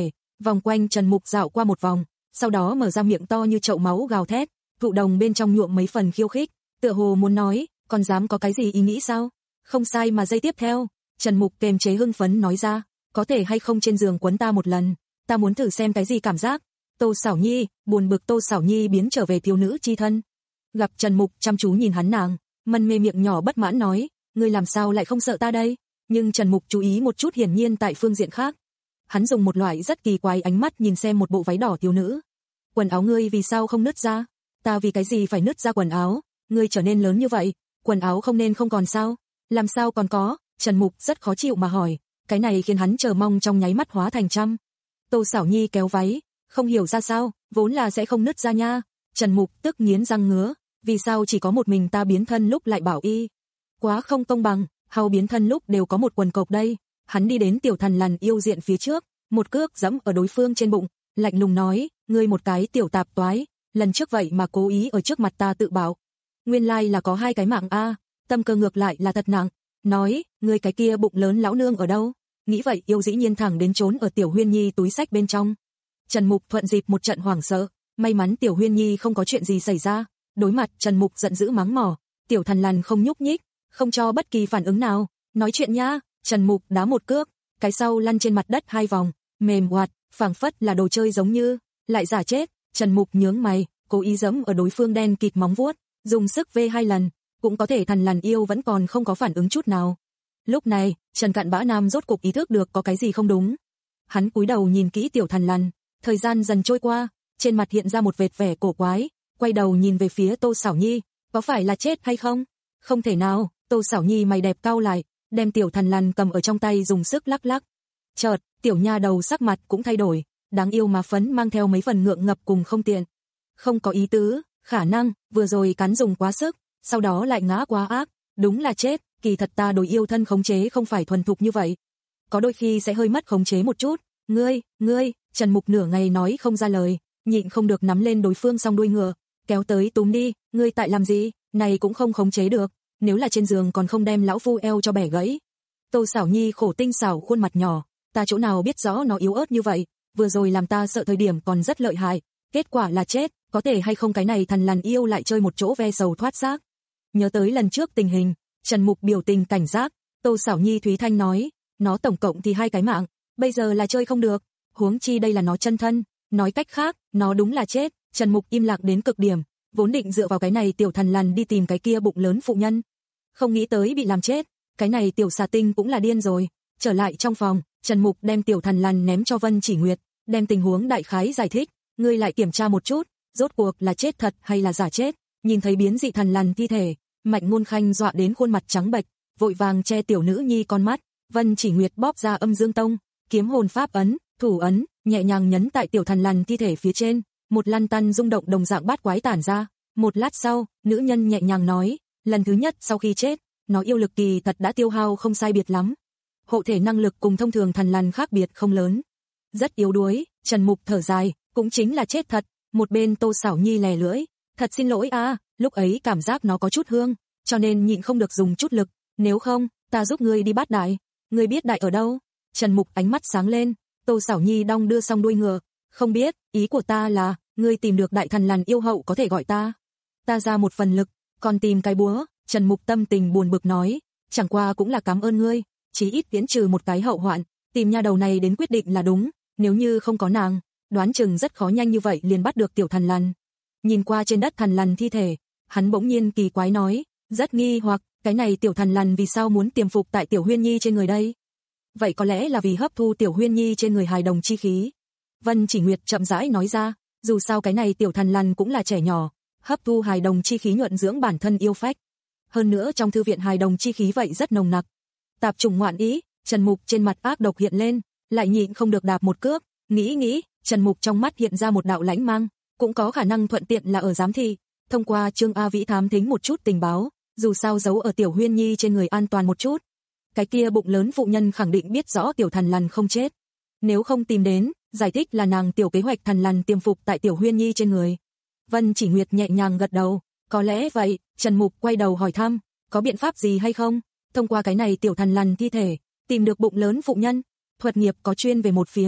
vòng quanh Trần Mục dạo qua một vòng, sau đó mở ra miệng to như chậu máu gào thét, thụ đồng bên trong nhuộm mấy phần khiêu khích, tựa hồ muốn nói, còn dám có cái gì ý nghĩ sao? Không sai mà giây tiếp theo, Trần Mục kềm chế hưng phấn nói ra, có thể hay không trên giường quấn ta một lần, ta muốn thử xem cái gì cảm giác. Tô Sảo Nhi, buồn bực Tô Sảo Nhi biến trở về thiếu nữ chi thân. Gặp Trần Mục chăm chú nhìn hắn nàng, mân mê miệng nhỏ bất mãn nói, ngươi làm sao lại không sợ ta đây? Nhưng Trần Mục chú ý một chút hiển nhiên tại phương diện khác. Hắn dùng một loại rất kỳ quái ánh mắt nhìn xem một bộ váy đỏ thiếu nữ. Quần áo ngươi vì sao không nứt ra? Ta vì cái gì phải nứt ra quần áo? Ngươi trở nên lớn như vậy, quần áo không nên không còn sao? Làm sao còn có? Trần Mục rất khó chịu mà hỏi, cái này khiến hắn chờ mong trong nháy mắt hóa thành trăm. Tô Sảo Nhi kéo váy, không hiểu ra sao, vốn là sẽ không nứt ra nha. Trần Mục tức nghiến răng ngứa, vì sao chỉ có một mình ta biến thân lúc lại bảo y? Quá không công bằng, hầu biến thân lúc đều có một quần cộc đây. Hắn đi đến tiểu thần lằn yêu diện phía trước, một cước giẫm ở đối phương trên bụng, lạnh lùng nói, ngươi một cái tiểu tạp toái, lần trước vậy mà cố ý ở trước mặt ta tự bảo. Nguyên lai là có hai cái mạng a, tâm cơ ngược lại là thật nặng. Nói, ngươi cái kia bụng lớn lão nương ở đâu? Nghĩ vậy yêu dĩ nhiên thẳng đến trốn ở Tiểu Huyên Nhi túi sách bên trong. Trần Mục thuận dịp một trận hoảng sợ, may mắn Tiểu Huyên Nhi không có chuyện gì xảy ra. Đối mặt Trần Mục giận dữ mắng mỏ, tiểu thần lằn không nhúc nhích, không cho bất kỳ phản ứng nào. Nói chuyện nha. Trần Mục đá một cước, cái sau lăn trên mặt đất hai vòng, mềm oạt, phảng phất là đồ chơi giống như, lại giả chết. Trần Mục nhướng mày, cố ý giẫm ở đối phương đen kịt móng vuốt, dùng sức vê hai lần, cũng có thể thần lằn yêu vẫn còn không có phản ứng chút nào. Lúc này, Trần Cạn Bã Nam rốt cục ý thức được có cái gì không đúng. Hắn cúi đầu nhìn kỹ tiểu thần lằn, thời gian dần trôi qua, trên mặt hiện ra một vệt vẻ cổ quái, quay đầu nhìn về phía Tô Sảo Nhi, có phải là chết hay không? Không thể nào. Tô Sảo Nhi mày đẹp cau lại, đem tiểu thần lằn cầm ở trong tay dùng sức lắc lắc. Chợt, tiểu nha đầu sắc mặt cũng thay đổi, đáng yêu mà phấn mang theo mấy phần ngượng ngập cùng không tiện. Không có ý tứ, khả năng vừa rồi cắn dùng quá sức, sau đó lại ngã quá ác, đúng là chết. Kỳ thật ta đối yêu thân khống chế không phải thuần thục như vậy, có đôi khi sẽ hơi mất khống chế một chút. Ngươi, ngươi, Trần Mục nửa ngày nói không ra lời, nhịn không được nắm lên đối phương song đuôi ngựa, kéo tới túm đi. Ngươi tại làm gì? Này cũng không khống chế được, nếu là trên giường còn không đem lão phu eo cho bẻ gãy. Tô Sảo Nhi khổ tinh xảo khuôn mặt nhỏ, ta chỗ nào biết rõ nó yếu ớt như vậy, vừa rồi làm ta sợ thời điểm còn rất lợi hại, kết quả là chết, có thể hay không cái này thần lằn yêu lại chơi một chỗ ve sầu thoát xác. Nhớ tới lần trước tình hình, Trần Mục biểu tình cảnh giác. Tô Sảo Nhi thúy thanh nói, nó tổng cộng thì hai cái mạng, bây giờ là chơi không được, huống chi đây là nó chân thân, nói cách khác, nó đúng là chết. Trần Mục im lặng đến cực điểm, vốn định dựa vào cái này tiểu thần lằn đi tìm cái kia bụng lớn phụ nhân, không nghĩ tới bị làm chết, cái này tiểu xà tinh cũng là điên rồi. Trở lại trong phòng, Trần Mục đem tiểu thần lằn ném cho Vân Chỉ Nguyệt, đem tình huống đại khái giải thích, ngươi lại kiểm tra một chút, rốt cuộc là chết thật hay là giả chết. Nhìn thấy biến dị thần lằn thi thể, Mạnh Ngôn Khanh dọa đến khuôn mặt trắng bệch, vội vàng che tiểu nữ nhi con mắt. Vân Chỉ Nguyệt bóp ra Âm Dương Tông kiếm hồn pháp ấn, thủ ấn, nhẹ nhàng nhấn tại tiểu thần lằn thi thể phía trên, một lăn tăn rung động đồng dạng bát quái tản ra. Một lát sau, nữ nhân nhẹ nhàng nói, lần thứ nhất sau khi chết, nó yêu lực kỳ thật đã tiêu hao không sai biệt lắm. Hộ thể năng lực cùng thông thường thần lằn khác biệt không lớn, rất yếu đuối. Trần Mục thở dài, cũng chính là chết thật. Một bên Tô Sảo Nhi lè lưỡi, thật xin lỗi a, lúc ấy cảm giác nó có chút hương, cho nên nhịn không được dùng chút lực, nếu không, ta giúp ngươi đi bắt đại. Ngươi biết đại ở đâu? Trần Mục ánh mắt sáng lên. Tô Sảo Nhi đong đưa xong đuôi ngựa, không biết, ý của ta là, ngươi tìm được đại thần lằn yêu hậu có thể gọi ta. Ta ra một phần lực, còn tìm cái búa. Trần Mục tâm tình buồn bực nói, chẳng qua cũng là cảm ơn ngươi, chí ít tiến trừ một cái hậu hoạn, tìm nha đầu này đến quyết định là đúng, nếu như không có nàng, đoán chừng rất khó nhanh như vậy liền bắt được tiểu thần lằn. Nhìn qua trên đất thần lằn thi thể, hắn bỗng nhiên kỳ quái nói, rất nghi hoặc, cái này tiểu thần lằn vì sao muốn tiềm phục tại tiểu Huyên Nhi trên người đây? Vậy có lẽ là vì hấp thu tiểu Huyên Nhi trên người hài đồng chi khí. Vân Chỉ Nguyệt chậm rãi nói ra, dù sao cái này tiểu thần lằn cũng là trẻ nhỏ, hấp thu hài đồng chi khí nhuận dưỡng bản thân yêu phách. Hơn nữa trong thư viện hài đồng chi khí vậy rất nồng nặc. Tạp trùng ngoạn ý. Trần Mục trên mặt ác độc hiện lên, lại nhịn không được đạp một cước. Nghĩ nghĩ, Trần Mục trong mắt hiện ra một đạo lãnh mang, cũng có khả năng thuận tiện là ở giám thị, thông qua Trương A Vĩ thám thính một chút tình báo, dù sao giấu ở tiểu Huyên Nhi trên người an toàn một chút. Cái kia bụng lớn phụ nhân khẳng định biết rõ tiểu thần lằn không chết, nếu không tìm đến, giải thích là nàng tiểu kế hoạch thần lằn tiềm phục tại tiểu Huyên Nhi trên người. Vân Chỉ Nguyệt nhẹ nhàng gật đầu, có lẽ vậy. Trần Mục quay đầu hỏi thăm, có biện pháp gì hay không? Thông qua cái này tiểu thần lằn thi thể, tìm được bụng lớn phụ nhân. Thuật nghiệp có chuyên về một phía,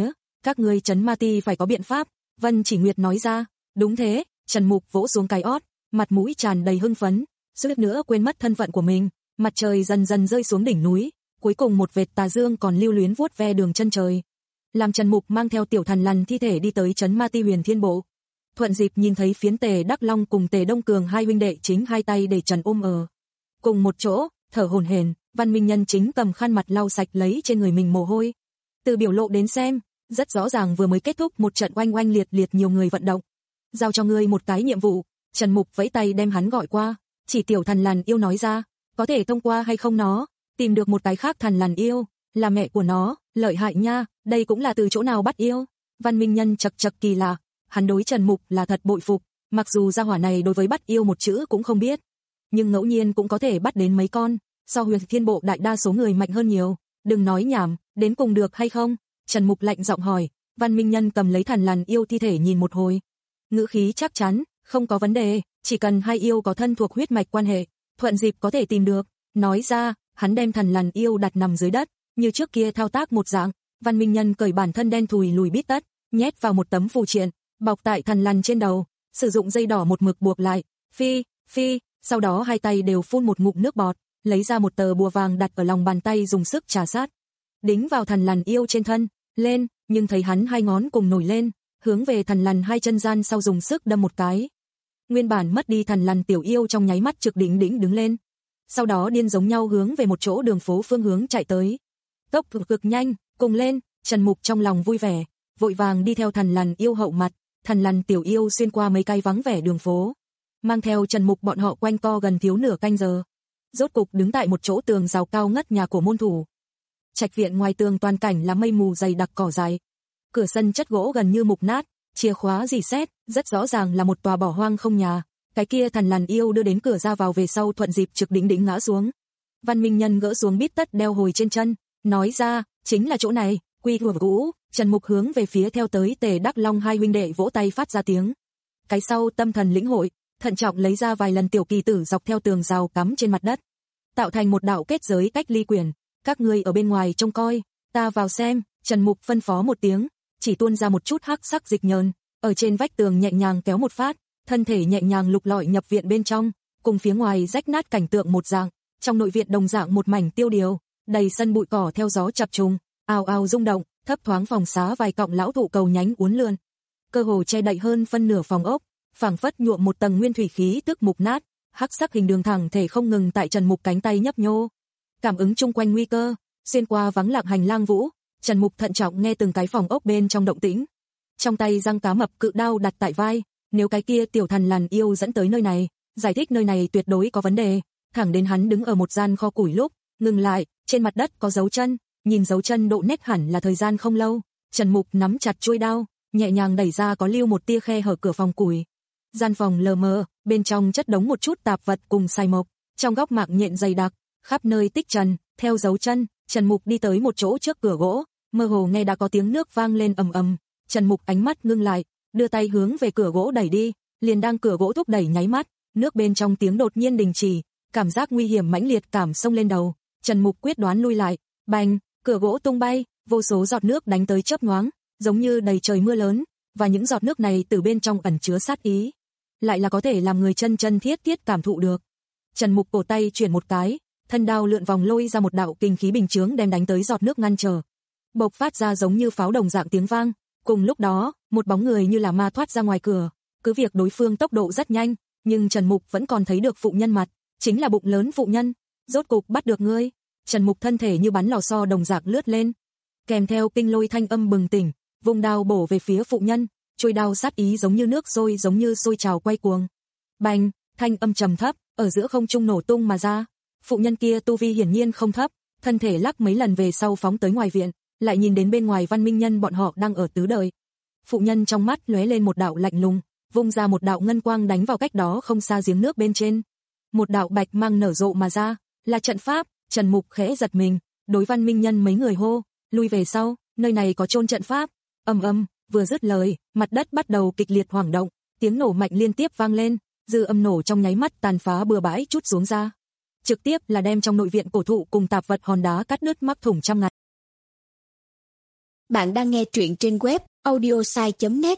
Các ngươi trấn ma ti phải có biện pháp, Vân Chỉ Nguyệt nói ra. Đúng thế, Trần Mục vỗ xuống cái ót, mặt mũi tràn đầy hưng phấn, suýt nữa quên mất thân phận của mình. Mặt trời dần dần rơi xuống đỉnh núi, cuối cùng một vệt tà dương còn lưu luyến vuốt ve đường chân trời. Làm Trần Mục mang theo tiểu thần lằn thi thể đi tới trấn ma ti Huyền Thiên Bộ. Thuận dịp nhìn thấy phiến Tề Đắc Long cùng Tề Đông Cường hai huynh đệ chính hai tay để Trần ôm ở cùng một chỗ, thở hổn hển. Văn Minh Nhân chính cầm khăn mặt lau sạch lấy trên người mình mồ hôi. Từ biểu lộ đến xem, rất rõ ràng vừa mới kết thúc một trận oanh oanh liệt liệt nhiều người vận động. Giao cho ngươi một cái nhiệm vụ, Trần Mục vẫy tay đem hắn gọi qua, chỉ tiểu thần lằn yêu nói ra, có thể thông qua hay không nó, tìm được một cái khác thần lằn yêu, là mẹ của nó, lợi hại nha, đây cũng là từ chỗ nào bắt yêu. Văn Minh Nhân chậc chậc kỳ lạ, hắn đối Trần Mục là thật bội phục, mặc dù gia hỏa này đối với bắt yêu một chữ cũng không biết, nhưng ngẫu nhiên cũng có thể bắt đến mấy con, so Huyền Thiên Bộ đại đa số người mạnh hơn nhiều. Đừng nói nhảm, đến cùng được hay không? Trần Mục lạnh giọng hỏi. Văn Minh Nhân cầm lấy thần lằn yêu thi thể nhìn một hồi, ngữ khí chắc chắn, không có vấn đề, chỉ cần hai yêu có thân thuộc huyết mạch quan hệ, thuận dịp có thể tìm được. Nói ra, hắn đem thần lằn yêu đặt nằm dưới đất, như trước kia thao tác một dạng. Văn Minh Nhân cởi bản thân đen thùi lùi bít tất, nhét vào một tấm phù triện, bọc tại thần lằn trên đầu, sử dụng dây đỏ một mực buộc lại. Phi, phi, sau đó hai tay đều phun một ngụm nước bọt, lấy ra một tờ bùa vàng đặt ở lòng bàn tay dùng sức trà sát, đính vào thần lằn yêu trên thân, lên, nhưng thấy hắn hai ngón cùng nổi lên, hướng về thần lằn hai chân gian sau dùng sức đâm một cái. Nguyên bản mất đi thần lằn tiểu yêu trong nháy mắt trực đỉnh đỉnh đứng lên, sau đó điên giống nhau hướng về một chỗ đường phố phương hướng chạy tới. Tốc độ cực nhanh, cùng lên, Trần Mục trong lòng vui vẻ, vội vàng đi theo thần lằn yêu hậu mặt. Thần lằn tiểu yêu xuyên qua mấy cái vắng vẻ đường phố, mang theo Trần Mục bọn họ quanh co gần thiếu nửa canh giờ, rốt cục đứng tại một chỗ tường rào cao ngất nhà của môn thủ. Trạch viện ngoài tường toàn cảnh là mây mù dày đặc cỏ dại, cửa sân chất gỗ gần như mục nát, chìa khóa rỉ sét, rất rõ ràng là một tòa bỏ hoang không nhà. Cái kia thần lằn yêu đưa đến cửa ra vào về sau thuận dịp trực đỉnh đỉnh ngã xuống. Văn Minh Nhân gỡ xuống bít tất đeo hồi trên chân, nói ra, chính là chỗ này, quy hùa cũ. Trần Mục hướng về phía theo tới Tề Đắc Long hai huynh đệ vỗ tay phát ra tiếng. Cái sau tâm thần lĩnh hội, thận trọng lấy ra vài lần tiểu kỳ tử dọc theo tường rào cắm trên mặt đất, tạo thành một đạo kết giới cách ly quyển. Các ngươi ở bên ngoài trông coi, ta vào xem. Trần Mục phân phó một tiếng, chỉ tuôn ra một chút hắc sắc dịch nhờn, ở trên vách tường nhẹ nhàng kéo một phát, thân thể nhẹ nhàng lục lọi nhập viện bên trong, cùng phía ngoài rách nát cảnh tượng một dạng. Trong nội viện đồng dạng một mảnh tiêu điều, đầy sân bụi cỏ theo gió chập trùng, ào ào rung động, thấp thoáng phòng xá vài cọng lão thụ cầu nhánh uốn lượn, cơ hồ che đậy hơn phân nửa phòng ốc, phảng phất nhuộm một tầng nguyên thủy khí tức mục nát. Hắc sắc hình đường thẳng thể không ngừng tại Trần Mục cánh tay nhấp nhô, cảm ứng chung quanh nguy cơ, xuyên qua vắng lặng hành lang vũ, Trần Mục thận trọng nghe từng cái phòng ốc bên trong động tĩnh. Trong tay răng cá mập cự đao đặt tại vai, nếu cái kia tiểu thần lằn yêu dẫn tới nơi này, giải thích nơi này tuyệt đối có vấn đề. Thẳng đến hắn đứng ở một gian kho củi lúc, ngừng lại, trên mặt đất có dấu chân, nhìn dấu chân độ nét hẳn là thời gian không lâu. Trần Mục nắm chặt chuôi đao, nhẹ nhàng đẩy ra có lưu một tia khe hở cửa phòng củi. Gian phòng lờ mờ, bên trong chất đống một chút tạp vật cùng xài mộc, trong góc mạng nhện dày đặc, khắp nơi tích trần. Theo dấu chân, Trần Mục đi tới một chỗ trước cửa gỗ, mơ hồ nghe đã có tiếng nước vang lên ầm ầm. Trần Mục ánh mắt ngưng lại, đưa tay hướng về cửa gỗ đẩy đi, liền đang cửa gỗ thúc đẩy nháy mắt, nước bên trong tiếng đột nhiên đình chỉ, cảm giác nguy hiểm mãnh liệt cảm xông lên đầu. Trần Mục quyết đoán lui lại, bành, cửa gỗ tung bay, vô số giọt nước đánh tới chớp nhoáng, giống như đầy trời mưa lớn, và những giọt nước này từ bên trong ẩn chứa sát ý, lại là có thể làm người chân chân thiết thiết cảm thụ được. Trần Mục cổ tay chuyển một cái, thân đao lượn vòng lôi ra một đạo kinh khí bình chướng đem đánh tới giọt nước ngăn trở, bộc phát ra giống như pháo đồng dạng tiếng vang. Cùng lúc đó, một bóng người như là ma thoát ra ngoài cửa, cứ việc đối phương tốc độ rất nhanh, nhưng Trần Mục vẫn còn thấy được phụ nhân mặt, chính là bụng lớn phụ nhân. Rốt cục bắt được ngươi. Trần Mục thân thể như bắn lò xo đồng dạng lướt lên, kèm theo kinh lôi thanh âm bừng tỉnh, vùng đao bổ về phía phụ nhân, chuôi đao sát ý giống như nước sôi giống như sôi trào quay cuồng. Bành, thanh âm trầm thấp ở giữa không trung nổ tung mà ra. Phụ nhân kia tu vi hiển nhiên không thấp, thân thể lắc mấy lần về sau phóng tới ngoài viện, lại nhìn đến bên ngoài Văn Minh Nhân bọn họ đang ở tứ đời. Phụ nhân trong mắt lóe lên một đạo lạnh lùng, vung ra một đạo ngân quang đánh vào cách đó không xa giếng nước bên trên. Một đạo bạch mang nở rộ mà ra, là trận pháp. Trần Mục khẽ giật mình, đối Văn Minh Nhân mấy người hô, lui về sau, nơi này có chôn trận pháp. Ầm ầm, vừa dứt lời, mặt đất bắt đầu kịch liệt hoảng động, tiếng nổ mạnh liên tiếp vang lên, dư âm nổ trong nháy mắt tàn phá bừa bãi chút xuống ra, trực tiếp là đem trong nội viện cổ thụ cùng tạp vật hòn đá cắt nứt mắc thủng trăm ngàn. Bạn đang nghe truyện trên web audiosai chấm net.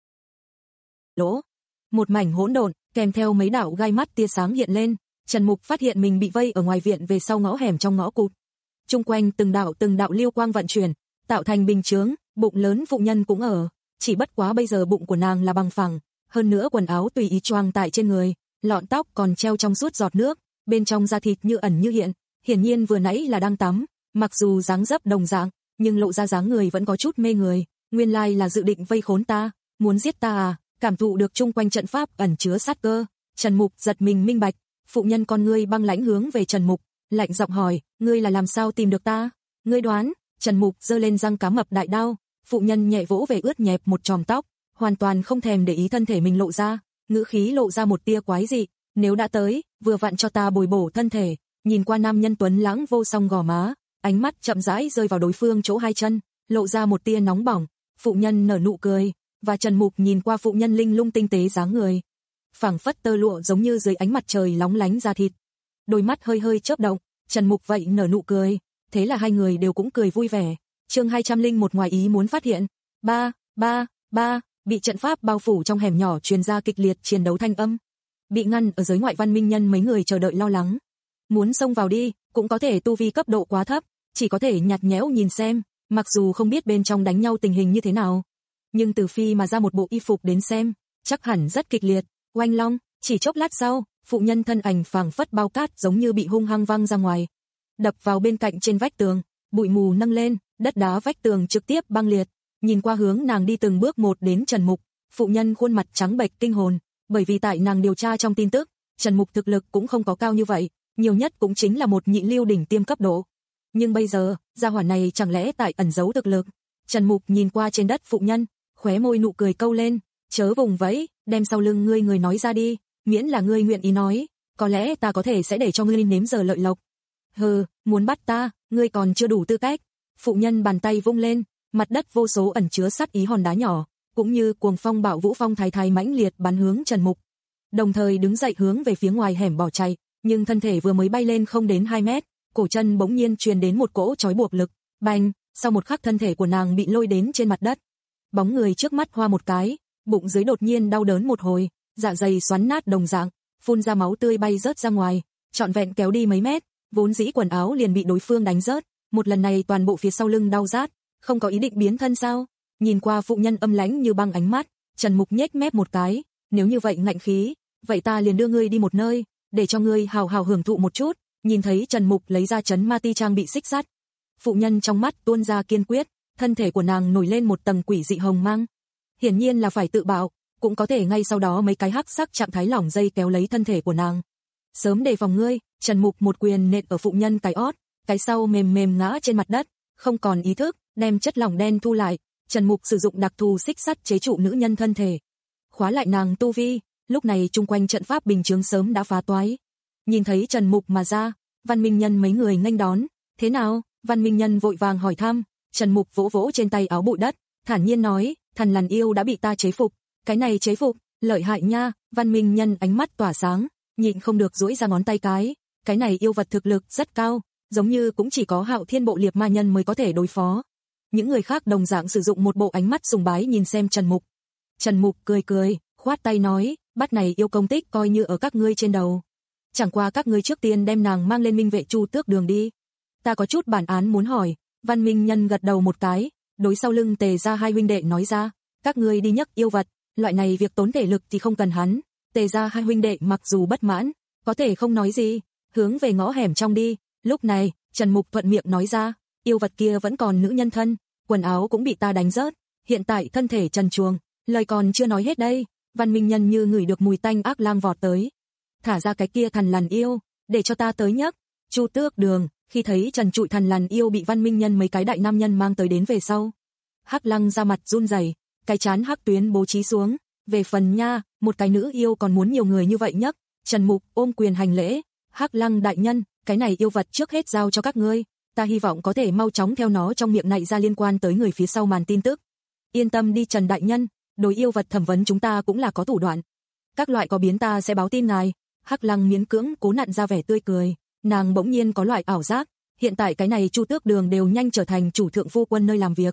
Lỗ. Một mảnh hỗn độn, kèm theo mấy đạo gai mắt tia sáng hiện lên, Trần Mục phát hiện mình bị vây ở ngoài viện về sau ngõ hẻm trong ngõ cụt. Chung quanh từng đạo từng đạo lưu quang vận chuyển, tạo thành bình chướng, bụng lớn phụ nhân cũng ở, chỉ bất quá bây giờ bụng của nàng là bằng phẳng, hơn nữa quần áo tùy ý choàng tại trên người, lọn tóc còn treo trong suốt giọt nước, bên trong da thịt như ẩn như hiện, hiển nhiên vừa nãy là đang tắm, mặc dù dáng dấp đồng dạng, nhưng lộ ra dáng người vẫn có chút mê người, nguyên lai là dự định vây khốn ta, muốn giết ta à? Cảm thụ được chung quanh trận pháp ẩn chứa sát cơ, Trần Mục giật mình minh bạch, phụ nhân con ngươi băng lãnh hướng về Trần Mục, lạnh giọng hỏi, ngươi là làm sao tìm được ta? Ngươi đoán? Trần Mục giơ lên răng cá mập đại đao, phụ nhân nhẹ vỗ về ướt nhẹp một chòm tóc, hoàn toàn không thèm để ý thân thể mình lộ ra, ngữ khí lộ ra một tia quái dị, nếu đã tới, vừa vặn cho ta bồi bổ thân thể. Nhìn qua nam nhân tuấn lãng vô song gò má, ánh mắt chậm rãi rơi vào đối phương chỗ hai chân, lộ ra một tia nóng bỏng, phụ nhân nở nụ cười, và Trần Mục nhìn qua phụ nhân linh lung tinh tế dáng người, phảng phất tơ lụa giống như dưới ánh mặt trời lóng lánh da thịt. Đôi mắt hơi hơi chớp động, Trần Mục vậy nở nụ cười, thế là hai người đều cũng cười vui vẻ. Chương hai trăm lẻ một ngoài ý muốn phát hiện. Ba, ba, ba, bị trận pháp bao phủ trong hẻm nhỏ truyền ra kịch liệt chiến đấu thanh âm. Bị ngăn ở giới ngoại văn minh nhân mấy người chờ đợi lo lắng. Muốn xông vào đi, cũng có thể tu vi cấp độ quá thấp, chỉ có thể nhạt nhẽo nhìn xem, mặc dù không biết bên trong đánh nhau tình hình như thế nào. Nhưng từ phi mà ra một bộ y phục đến xem, chắc hẳn rất kịch liệt. Oanh long, chỉ chốc lát sau, phụ nhân thân ảnh phảng phất bao cát giống như bị hung hăng văng ra ngoài, đập vào bên cạnh trên vách tường, bụi mù nâng lên, đất đá vách tường trực tiếp băng liệt. Nhìn qua hướng nàng đi từng bước một đến Trần Mục, phụ nhân khuôn mặt trắng bệch kinh hồn, bởi vì tại nàng điều tra trong tin tức, Trần Mục thực lực cũng không có cao như vậy, nhiều nhất cũng chính là một nhị lưu đỉnh tiêm cấp độ. Nhưng bây giờ, gia hỏa này chẳng lẽ tại ẩn giấu thực lực? Trần Mục nhìn qua trên đất phụ nhân, khóe môi nụ cười câu lên, chớ vùng vẫy, đem sau lưng ngươi người nói ra đi, miễn là ngươi nguyện ý nói, có lẽ ta có thể sẽ để cho ngươi nếm giờ lợi lộc. Hừ, muốn bắt ta, ngươi còn chưa đủ tư cách. Phụ nhân bàn tay vung lên, mặt đất vô số ẩn chứa sát ý hòn đá nhỏ, cũng như cuồng phong bạo vũ phong thái thái mãnh liệt bắn hướng Trần Mục. Đồng thời đứng dậy hướng về phía ngoài hẻm bỏ chạy, nhưng thân thể vừa mới bay lên không đến hai mét, cổ chân bỗng nhiên truyền đến một cỗ trói buộc lực, bành, sau một khắc thân thể của nàng bị lôi đến trên mặt đất. Bóng người trước mắt hoa một cái, bụng dưới đột nhiên đau đớn một hồi, dạ dày xoắn nát đồng dạng, phun ra máu tươi bay rớt ra ngoài, trọn vẹn kéo đi mấy mét, vốn dĩ quần áo liền bị đối phương đánh rớt, một lần này toàn bộ phía sau lưng đau rát, không có ý định biến thân sao? Nhìn qua phụ nhân âm lãnh như băng ánh mắt, Trần Mục nhếch mép một cái, nếu như vậy ngạnh khí, vậy ta liền đưa ngươi đi một nơi, để cho ngươi hào hào hưởng thụ một chút. Nhìn thấy Trần Mục lấy ra chấn ma ti trang bị xích sắt, phụ nhân trong mắt tuôn ra kiên quyết, thân thể của nàng nổi lên một tầng quỷ dị hồng mang. Hiển nhiên là phải tự bạo, cũng có thể ngay sau đó mấy cái hắc sắc trạng thái lỏng dây kéo lấy thân thể của nàng. Sớm đề phòng ngươi, Trần Mục một quyền nện ở phụ nhân cái ót, cái sau mềm mềm ngã trên mặt đất, không còn ý thức, đem chất lỏng đen thu lại. Trần Mục sử dụng đặc thù xích sắt chế trụ nữ nhân thân thể, khóa lại nàng tu vi. Lúc này chung quanh trận pháp bình chướng sớm đã phá toái. Nhìn thấy Trần Mục mà ra, Văn Minh Nhân mấy người nghênh đón. Thế nào? Văn Minh Nhân vội vàng hỏi thăm. Trần Mục vỗ vỗ trên tay áo bụi đất, thản nhiên nói, thần lằn yêu đã bị ta chế phục. Cái này chế phục, lợi hại nha. Văn Minh Nhân ánh mắt tỏa sáng, nhịn không được duỗi ra ngón tay cái. Cái này yêu vật thực lực rất cao, giống như cũng chỉ có Hạo Thiên bộ liệp ma nhân mới có thể đối phó. Những người khác đồng dạng sử dụng một bộ ánh mắt sùng bái nhìn xem Trần Mục. Trần Mục cười cười, khoát tay nói, bắt này yêu công tích coi như ở các ngươi trên đầu. Chẳng qua các ngươi trước tiên đem nàng mang lên Minh Vệ Chu Tước Đường đi. Ta có chút bản án muốn hỏi. Văn Minh Nhân gật đầu một cái, đối sau lưng Tề gia hai huynh đệ nói ra, các ngươi đi nhấc yêu vật, loại này việc tốn thể lực thì không cần hắn. Tề gia hai huynh đệ mặc dù bất mãn, có thể không nói gì, hướng về ngõ hẻm trong đi. Lúc này, Trần Mục thuận miệng nói ra, yêu vật kia vẫn còn nữ nhân thân, quần áo cũng bị ta đánh rớt, hiện tại thân thể trần truồng, lời còn chưa nói hết đây. Văn Minh Nhân như ngửi được mùi tanh ác lang vọt tới. Thả ra cái kia thần lằn yêu, để cho ta tới nhấc. Chu Tước Đường, khi thấy Trần trụi thần lằn yêu bị Văn Minh Nhân mấy cái đại nam nhân mang tới đến về sau, Hắc Lăng ra mặt run rẩy, cái chán hắc tuyến bố trí xuống. Về phần nha, một cái nữ yêu còn muốn nhiều người như vậy nhấc. Trần Mục ôm quyền hành lễ, Hắc Lăng đại nhân, cái này yêu vật trước hết giao cho các ngươi, ta hy vọng có thể mau chóng theo nó trong miệng này ra liên quan tới người phía sau màn tin tức. Yên tâm đi Trần đại nhân, đối yêu vật thẩm vấn chúng ta cũng là có thủ đoạn. Các loại có biến ta sẽ báo tin ngài. Hắc Lăng miễn cưỡng cố nặn ra vẻ tươi cười, nàng bỗng nhiên có loại ảo giác, hiện tại cái này Chu Tước Đường đều nhanh trở thành chủ thượng phu quân nơi làm việc.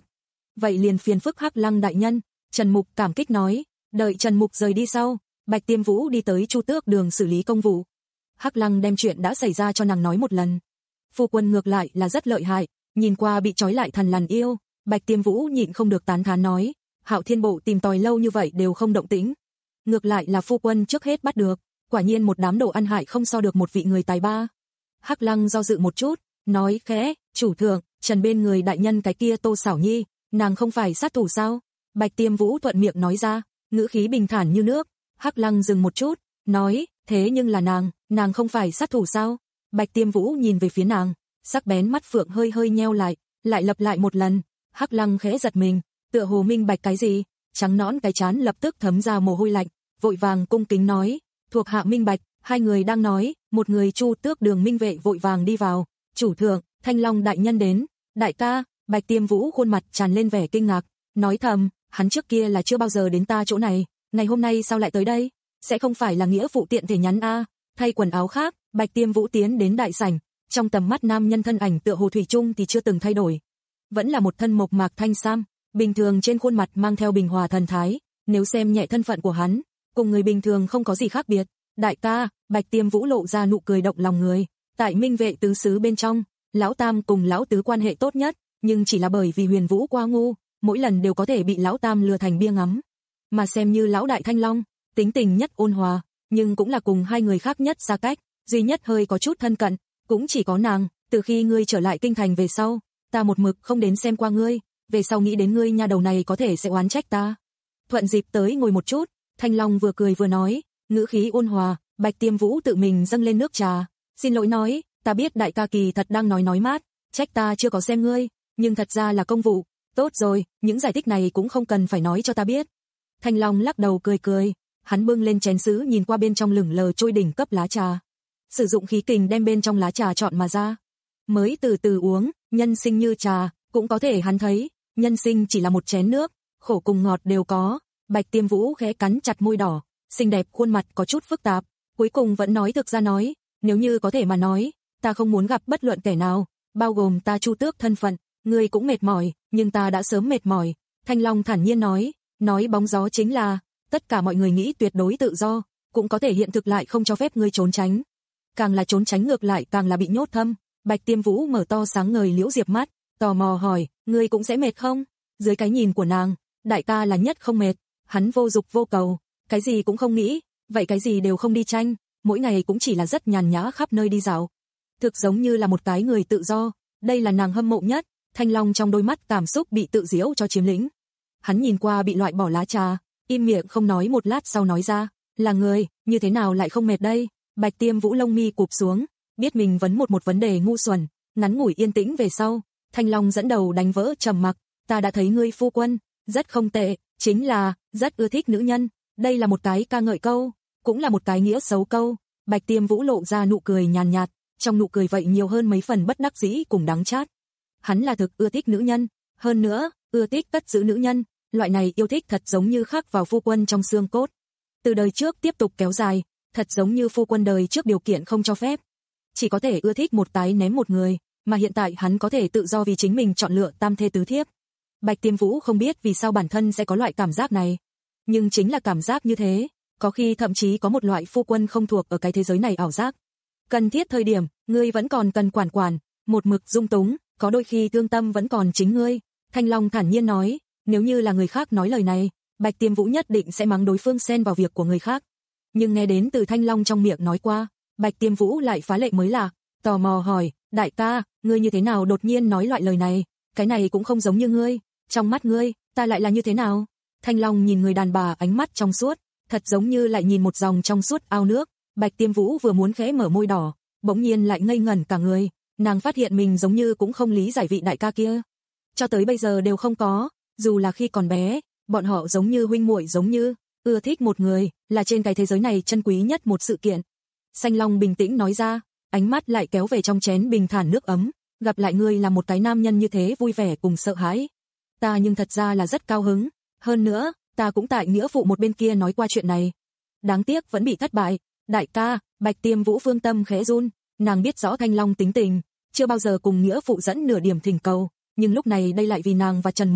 vậy liền phiền phức Hắc Lăng đại nhân. Trần Mục cảm kích nói, đợi Trần Mục rời đi sau, Bạch Tiêm Vũ đi tới Chu Tước Đường xử lý công vụ. Hắc Lăng đem chuyện đã xảy ra cho nàng nói một lần. Phu quân ngược lại là rất lợi hại, nhìn qua bị trói lại thần lằn yêu, Bạch Tiêm Vũ nhịn không được tán thán nói, Hạo Thiên Bộ tìm tòi lâu như vậy đều không động tĩnh. Ngược lại là phu quân trước hết bắt được, quả nhiên một đám đồ ăn hại không so được một vị người tài ba. Hắc Lăng do dự một chút, nói khẽ, chủ thượng, Trần bên người đại nhân cái kia Tô Xảo Nhi, nàng không phải sát thủ sao? Bạch Tiêm Vũ thuận miệng nói ra, ngữ khí bình thản như nước. Hắc Lăng dừng một chút, nói, thế nhưng là nàng, nàng không phải sát thủ sao? Bạch Tiêm Vũ nhìn về phía nàng, sắc bén mắt phượng hơi hơi nheo lại, lại lặp lại một lần. Hắc Lăng khẽ giật mình, tựa hồ minh bạch cái gì, trắng nõn cái trán lập tức thấm ra mồ hôi lạnh, vội vàng cung kính nói, thuộc hạ minh bạch. Hai người đang nói, một người Chu Tước Đường minh vệ vội vàng đi vào, chủ thượng, Thanh Long đại nhân đến. Đại ca, Bạch Tiêm Vũ khuôn mặt tràn lên vẻ kinh ngạc, nói thầm, hắn trước kia là chưa bao giờ đến ta chỗ này, ngày hôm nay sao lại tới đây? Sẽ không phải là nghĩa phụ tiện thể nhắn a? Thay quần áo khác, Bạch Tiêm Vũ tiến đến đại sảnh, trong tầm mắt nam nhân thân ảnh tựa hồ thủy chung thì chưa từng thay đổi, vẫn là một thân mộc mạc thanh sam, bình thường trên khuôn mặt mang theo bình hòa thần thái, nếu xem nhẹ thân phận của hắn, cùng người bình thường không có gì khác biệt. Đại ca, Bạch Tiêm Vũ lộ ra nụ cười động lòng người, tại Minh vệ tứ xứ bên trong, lão tam cùng lão tứ quan hệ tốt nhất, nhưng chỉ là bởi vì Huyền Vũ quá ngu, mỗi lần đều có thể bị lão tam lừa thành bia ngắm. Mà xem như lão đại Thanh Long, tính tình nhất ôn hòa, nhưng cũng là cùng hai người khác nhất xa cách, duy nhất hơi có chút thân cận, cũng chỉ có nàng. Từ khi ngươi trở lại kinh thành về sau, ta một mực không đến xem qua ngươi, về sau nghĩ đến ngươi nha đầu này có thể sẽ oán trách ta. Thuận dịp tới ngồi một chút, Thanh Long vừa cười vừa nói, ngữ khí ôn hòa. Bạch Tiêm Vũ tự mình dâng lên nước trà, xin lỗi nói, ta biết đại ca kỳ thật đang nói nói mát, trách ta chưa có xem ngươi, nhưng thật ra là công vụ. Tốt rồi, những giải thích này cũng không cần phải nói cho ta biết. Thanh Long lắc đầu cười cười, hắn bưng lên chén sứ nhìn qua bên trong lửng lờ trôi đỉnh cấp lá trà, sử dụng khí kình đem bên trong lá trà chọn mà ra, mới từ từ uống. Nhân sinh như trà, cũng có thể hắn thấy, nhân sinh chỉ là một chén nước, khổ cùng ngọt đều có. Bạch Tiêm Vũ khẽ cắn chặt môi đỏ, xinh đẹp khuôn mặt có chút phức tạp, cuối cùng vẫn nói thực ra nói, nếu như có thể mà nói, ta không muốn gặp bất luận kẻ nào, bao gồm ta Chu Tước thân phận. Ngươi cũng mệt mỏi, nhưng ta đã sớm mệt mỏi. Thanh Long thản nhiên nói, nói bóng gió chính là, tất cả mọi người nghĩ tuyệt đối tự do, cũng có thể hiện thực lại không cho phép ngươi trốn tránh. Càng là trốn tránh ngược lại càng là bị nhốt thâm. Bạch Tiêm Vũ mở to sáng ngời liễu diệp mắt, tò mò hỏi, ngươi cũng sẽ mệt không? Dưới cái nhìn của nàng, đại ca là nhất không mệt, hắn vô dục vô cầu, cái gì cũng không nghĩ, vậy cái gì đều không đi tranh, mỗi ngày cũng chỉ là rất nhàn nhã khắp nơi đi dạo. Thực giống như là một cái người tự do, đây là nàng hâm mộ nhất. Thanh Long trong đôi mắt cảm xúc bị tự diễu cho chiếm lĩnh. Hắn nhìn qua bị loại bỏ lá trà, im miệng không nói, một lát sau nói ra, là người, như thế nào lại không mệt đây? Bạch Tiêm Vũ lông mi cụp xuống, biết mình vấn một một vấn đề ngu xuẩn. Ngắn ngủi yên tĩnh về sau, Thanh Long dẫn đầu đánh vỡ trầm mặc, ta đã thấy ngươi phu quân, rất không tệ, chính là, rất ưa thích nữ nhân. Đây là một cái ca ngợi câu, cũng là một cái nghĩa xấu câu. Bạch Tiêm Vũ lộ ra nụ cười nhàn nhạt, trong nụ cười vậy nhiều hơn mấy phần bất đắc dĩ cùng đắng chát. Hắn là thực ưa thích nữ nhân, hơn nữa, ưa thích cất giữ nữ nhân, loại này yêu thích thật giống như khắc vào phu quân trong xương cốt. Từ đời trước tiếp tục kéo dài, thật giống như phu quân đời trước điều kiện không cho phép, chỉ có thể ưa thích một tái ném một người, mà hiện tại hắn có thể tự do vì chính mình chọn lựa tam thê tứ thiếp. Bạch Tiêm Vũ không biết vì sao bản thân sẽ có loại cảm giác này, nhưng chính là cảm giác như thế, có khi thậm chí có một loại phu quân không thuộc ở cái thế giới này ảo giác. Cần thiết thời điểm, ngươi vẫn còn cần quản quản, một mực dung túng, có đôi khi thương tâm vẫn còn chính ngươi. Thanh Long thản nhiên nói, nếu như là người khác nói lời này, Bạch Tiêm Vũ nhất định sẽ mắng đối phương xen vào việc của người khác. Nhưng nghe đến từ Thanh Long trong miệng nói qua, Bạch Tiêm Vũ lại phá lệ mới lạ, tò mò hỏi, đại ca, ngươi như thế nào đột nhiên nói loại lời này, cái này cũng không giống như ngươi, trong mắt ngươi, ta lại là như thế nào? Thanh Long nhìn người đàn bà ánh mắt trong suốt, thật giống như lại nhìn một dòng trong suốt ao nước. Bạch Tiêm Vũ vừa muốn khẽ mở môi đỏ, bỗng nhiên lại ngây ngẩn cả người, nàng phát hiện mình giống như cũng không lý giải vị đại ca kia. Cho tới bây giờ đều không có, dù là khi còn bé, bọn họ giống như huynh muội giống như, ưa thích một người, là trên cái thế giới này chân quý nhất một sự kiện. Xanh Long bình tĩnh nói ra, ánh mắt lại kéo về trong chén bình thản nước ấm, gặp lại ngươi là một cái nam nhân như thế vui vẻ cùng sợ hãi. Ta nhưng thật ra là rất cao hứng, hơn nữa, ta cũng tại nghĩa phụ một bên kia nói qua chuyện này. Đáng tiếc vẫn bị thất bại. Đại ca, Bạch Tiêm Vũ phương tâm khẽ run, nàng biết rõ Thanh Long tính tình, chưa bao giờ cùng nghĩa phụ dẫn nửa điểm thỉnh cầu, nhưng lúc này đây lại vì nàng và Trần Mục,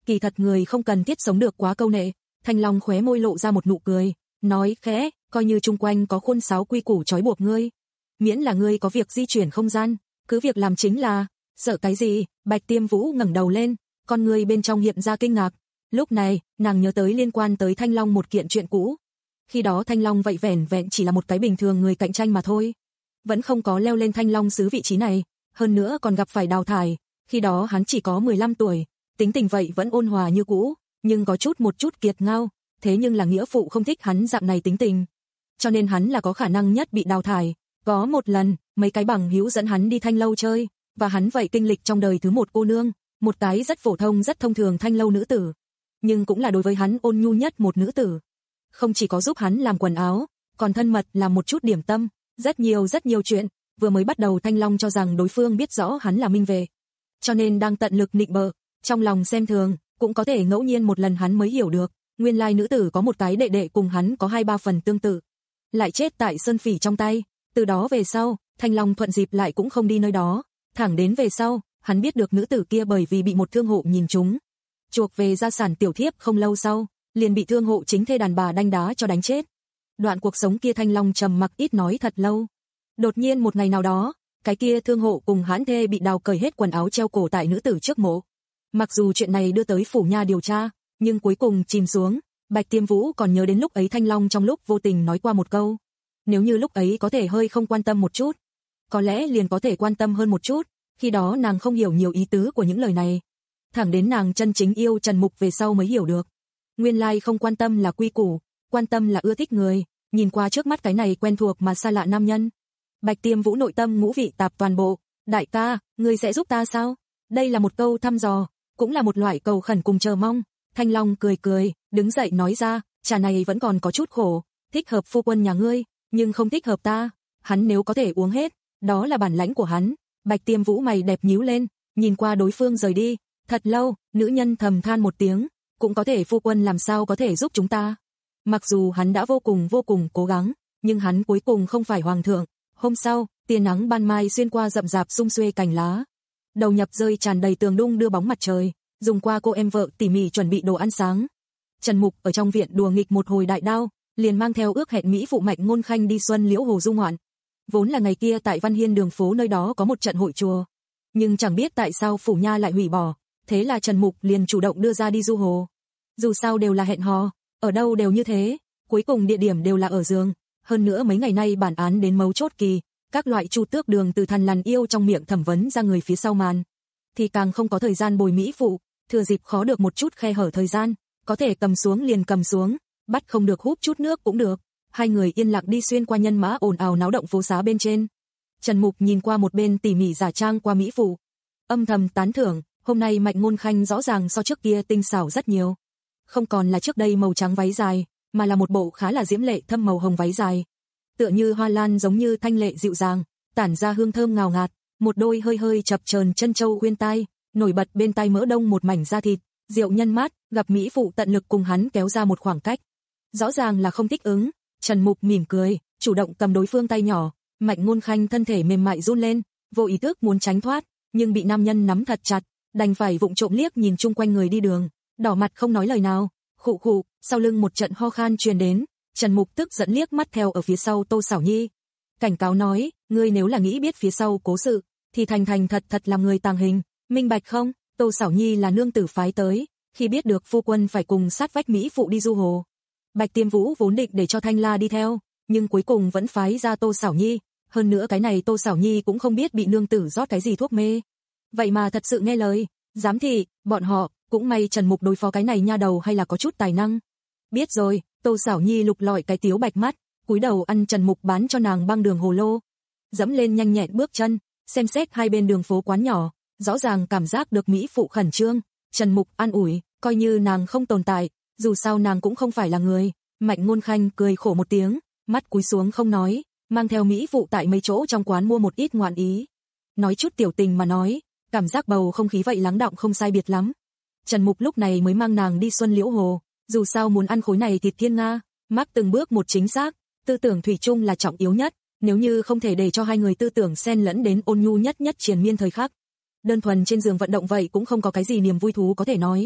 Kỳ thật người không cần thiết sống được quá câu nệ. Thanh Long khóe môi lộ ra một nụ cười, nói khẽ, coi như chung quanh có khuôn sáo quy củ trói buộc ngươi. Miễn là ngươi có việc di chuyển không gian, cứ việc làm chính là, sợ cái gì? Bạch Tiêm Vũ ngẩng đầu lên, con người bên trong hiện ra kinh ngạc. Lúc này, nàng nhớ tới liên quan tới Thanh Long một kiện chuyện cũ. Khi đó Thanh Long vậy vẻn vẹn chỉ là một cái bình thường người cạnh tranh mà thôi. Vẫn không có leo lên Thanh Long sứ vị trí này, hơn nữa còn gặp phải đào thải. Khi đó hắn chỉ có mười lăm tuổi, tính tình vậy vẫn ôn hòa như cũ, nhưng có chút một chút kiệt ngao, thế nhưng là nghĩa phụ không thích hắn dạng này tính tình. Cho nên hắn là có khả năng nhất bị đào thải. Có một lần, mấy cái bằng hữu dẫn hắn đi Thanh lâu chơi, và hắn vậy kinh lịch trong đời thứ một cô nương, một cái rất phổ thông rất thông thường Thanh lâu nữ tử, nhưng cũng là đối với hắn ôn nhu nhất một nữ tử. Không chỉ có giúp hắn làm quần áo, còn thân mật làm một chút điểm tâm, rất nhiều rất nhiều chuyện. Vừa mới bắt đầu Thanh Long cho rằng đối phương biết rõ hắn là minh vệ, cho nên đang tận lực nịnh bợ, trong lòng xem thường, cũng có thể ngẫu nhiên một lần hắn mới hiểu được, nguyên lai nữ tử có một cái đệ đệ cùng hắn có hai ba phần tương tự, lại chết tại Sơn Phỉ trong tay. Từ đó về sau, Thanh Long thuận dịp lại cũng không đi nơi đó, thẳng đến về sau, hắn biết được nữ tử kia bởi vì bị một thương hộ nhìn trúng, chuộc về gia sản tiểu thiếp không lâu sau, liền bị thương hộ chính thê đàn bà đanh đá cho đánh chết. Đoạn cuộc sống kia Thanh Long trầm mặc ít nói thật lâu. Đột nhiên một ngày nào đó, cái kia thương hộ cùng hãn thê bị đào cởi hết quần áo treo cổ tại nữ tử trước mộ. Mặc dù chuyện này đưa tới phủ nha điều tra, nhưng cuối cùng chìm xuống. Bạch Tiêm Vũ còn nhớ đến lúc ấy Thanh Long trong lúc vô tình nói qua một câu, nếu như lúc ấy có thể hơi không quan tâm một chút, có lẽ liền có thể quan tâm hơn một chút. Khi đó nàng không hiểu nhiều ý tứ của những lời này, thẳng đến nàng chân chính yêu Trần Mục về sau mới hiểu được. Nguyên lai không quan tâm là quy củ, quan tâm là ưa thích người. Nhìn qua trước mắt cái này quen thuộc mà xa lạ nam nhân, Bạch Tiêm Vũ nội tâm ngũ vị tạp toàn bộ. Đại ca, ngươi sẽ giúp ta sao? Đây là một câu thăm dò, cũng là một loại cầu khẩn cùng chờ mong. Thanh Long cười cười, đứng dậy nói ra, trà này vẫn còn có chút khổ, thích hợp phu quân nhà ngươi, nhưng không thích hợp ta. Hắn nếu có thể uống hết, đó là bản lãnh của hắn. Bạch Tiêm Vũ mày đẹp nhíu lên, nhìn qua đối phương rời đi. Thật lâu, nữ nhân thầm than một tiếng, cũng có thể phu quân làm sao có thể giúp chúng ta. Mặc dù hắn đã vô cùng vô cùng cố gắng, nhưng hắn cuối cùng không phải hoàng thượng. Hôm sau, tia nắng ban mai xuyên qua rậm rạp sum xuê cành lá, đầu nhập rơi tràn đầy tường đung đưa bóng mặt trời, dùng qua cô em vợ tỉ mỉ chuẩn bị đồ ăn sáng. Trần Mục ở trong viện đùa nghịch một hồi đại đao, liền mang theo ước hẹn mỹ phụ Mạnh Ngôn Khanh đi Xuân Liễu Hồ du ngoạn. Vốn là ngày kia tại Văn Hiên đường phố nơi đó có một trận hội chùa, nhưng chẳng biết tại sao phủ nha lại hủy bỏ, thế là Trần Mục liền chủ động đưa ra đi du hồ. Dù sao đều là hẹn hò, ở đâu đều như thế, cuối cùng địa điểm đều là ở giường. Hơn nữa mấy ngày nay bản án đến mấu chốt kỳ, các loại chu tước đường từ thằn lằn yêu trong miệng thẩm vấn ra người phía sau màn, thì càng không có thời gian bồi mỹ phụ, thừa dịp khó được một chút khe hở thời gian, có thể cầm xuống liền cầm xuống, bắt không được húp chút nước cũng được. Hai người yên lặng đi xuyên qua nhân mã ồn ào náo động phố xá bên trên. Trần Mục nhìn qua một bên tỉ mỉ giả trang qua mỹ phụ, âm thầm tán thưởng, hôm nay Mạnh Ngôn Khanh rõ ràng so trước kia tinh xảo rất nhiều. Không còn là trước đây màu trắng váy dài, mà là một bộ khá là diễm lệ thâm màu hồng váy dài. Tựa như hoa lan giống như thanh lệ dịu dàng, tản ra hương thơm ngào ngạt, một đôi hơi hơi chập chờn chân châu uyên tai, nổi bật bên tai mỡ đông một mảnh da thịt, rượu nhân mát, gặp mỹ phụ tận lực cùng hắn kéo ra một khoảng cách. Rõ ràng là không thích ứng. Trần Mục mỉm cười, chủ động cầm đối phương tay nhỏ. Mạnh Ngôn Khanh thân thể mềm mại run lên, vô ý thức muốn tránh thoát, nhưng bị nam nhân nắm thật chặt, đành phải vụng trộm liếc nhìn chung quanh người đi đường, đỏ mặt không nói lời nào. Khụ khụ, sau lưng một trận ho khan truyền đến, Trần Mục tức giận liếc mắt theo ở phía sau Tô Sảo Nhi, cảnh cáo nói, ngươi nếu là nghĩ biết phía sau cố sự, thì thành thành thật thật làm người tàng hình, minh bạch không? Tô Sảo Nhi là nương tử phái tới, khi biết được phu quân phải cùng sát vách mỹ phụ đi du hồ, Bạch Tiêm Vũ vốn định để cho Thanh La đi theo, nhưng cuối cùng vẫn phái ra Tô Sảo Nhi. Hơn nữa cái này Tô Sảo Nhi cũng không biết bị nương tử rót cái gì thuốc mê, vậy mà thật sự nghe lời. Giám thị, bọn họ, cũng may Trần Mục đối phó cái này nha đầu hay là có chút tài năng. Biết rồi, Tô Sảo Nhi lục lọi cái tiếu bạch mắt, cúi đầu ăn Trần Mục bán cho nàng băng đường hồ lô, dẫm lên nhanh nhẹn bước chân, xem xét hai bên đường phố quán nhỏ, rõ ràng cảm giác được mỹ phụ khẩn trương. Trần Mục an ủi, coi như nàng không tồn tại, dù sao nàng cũng không phải là người. Mạnh Ngôn Khanh cười khổ một tiếng, mắt cúi xuống không nói, mang theo mỹ phụ tại mấy chỗ trong quán mua một ít ngoạn ý, nói chút tiểu tình mà nói, cảm giác bầu không khí vậy lắng đọng không sai biệt lắm. Trần Mục lúc này mới mang nàng đi Xuân Liễu Hồ, dù sao muốn ăn khối này thịt thiên nga, mắc từng bước một chính xác, tư tưởng thủy chung là trọng yếu nhất, nếu như không thể để cho hai người tư tưởng xen lẫn đến ôn nhu nhất nhất triền miên thời khắc, đơn thuần trên giường vận động vậy cũng không có cái gì niềm vui thú có thể nói.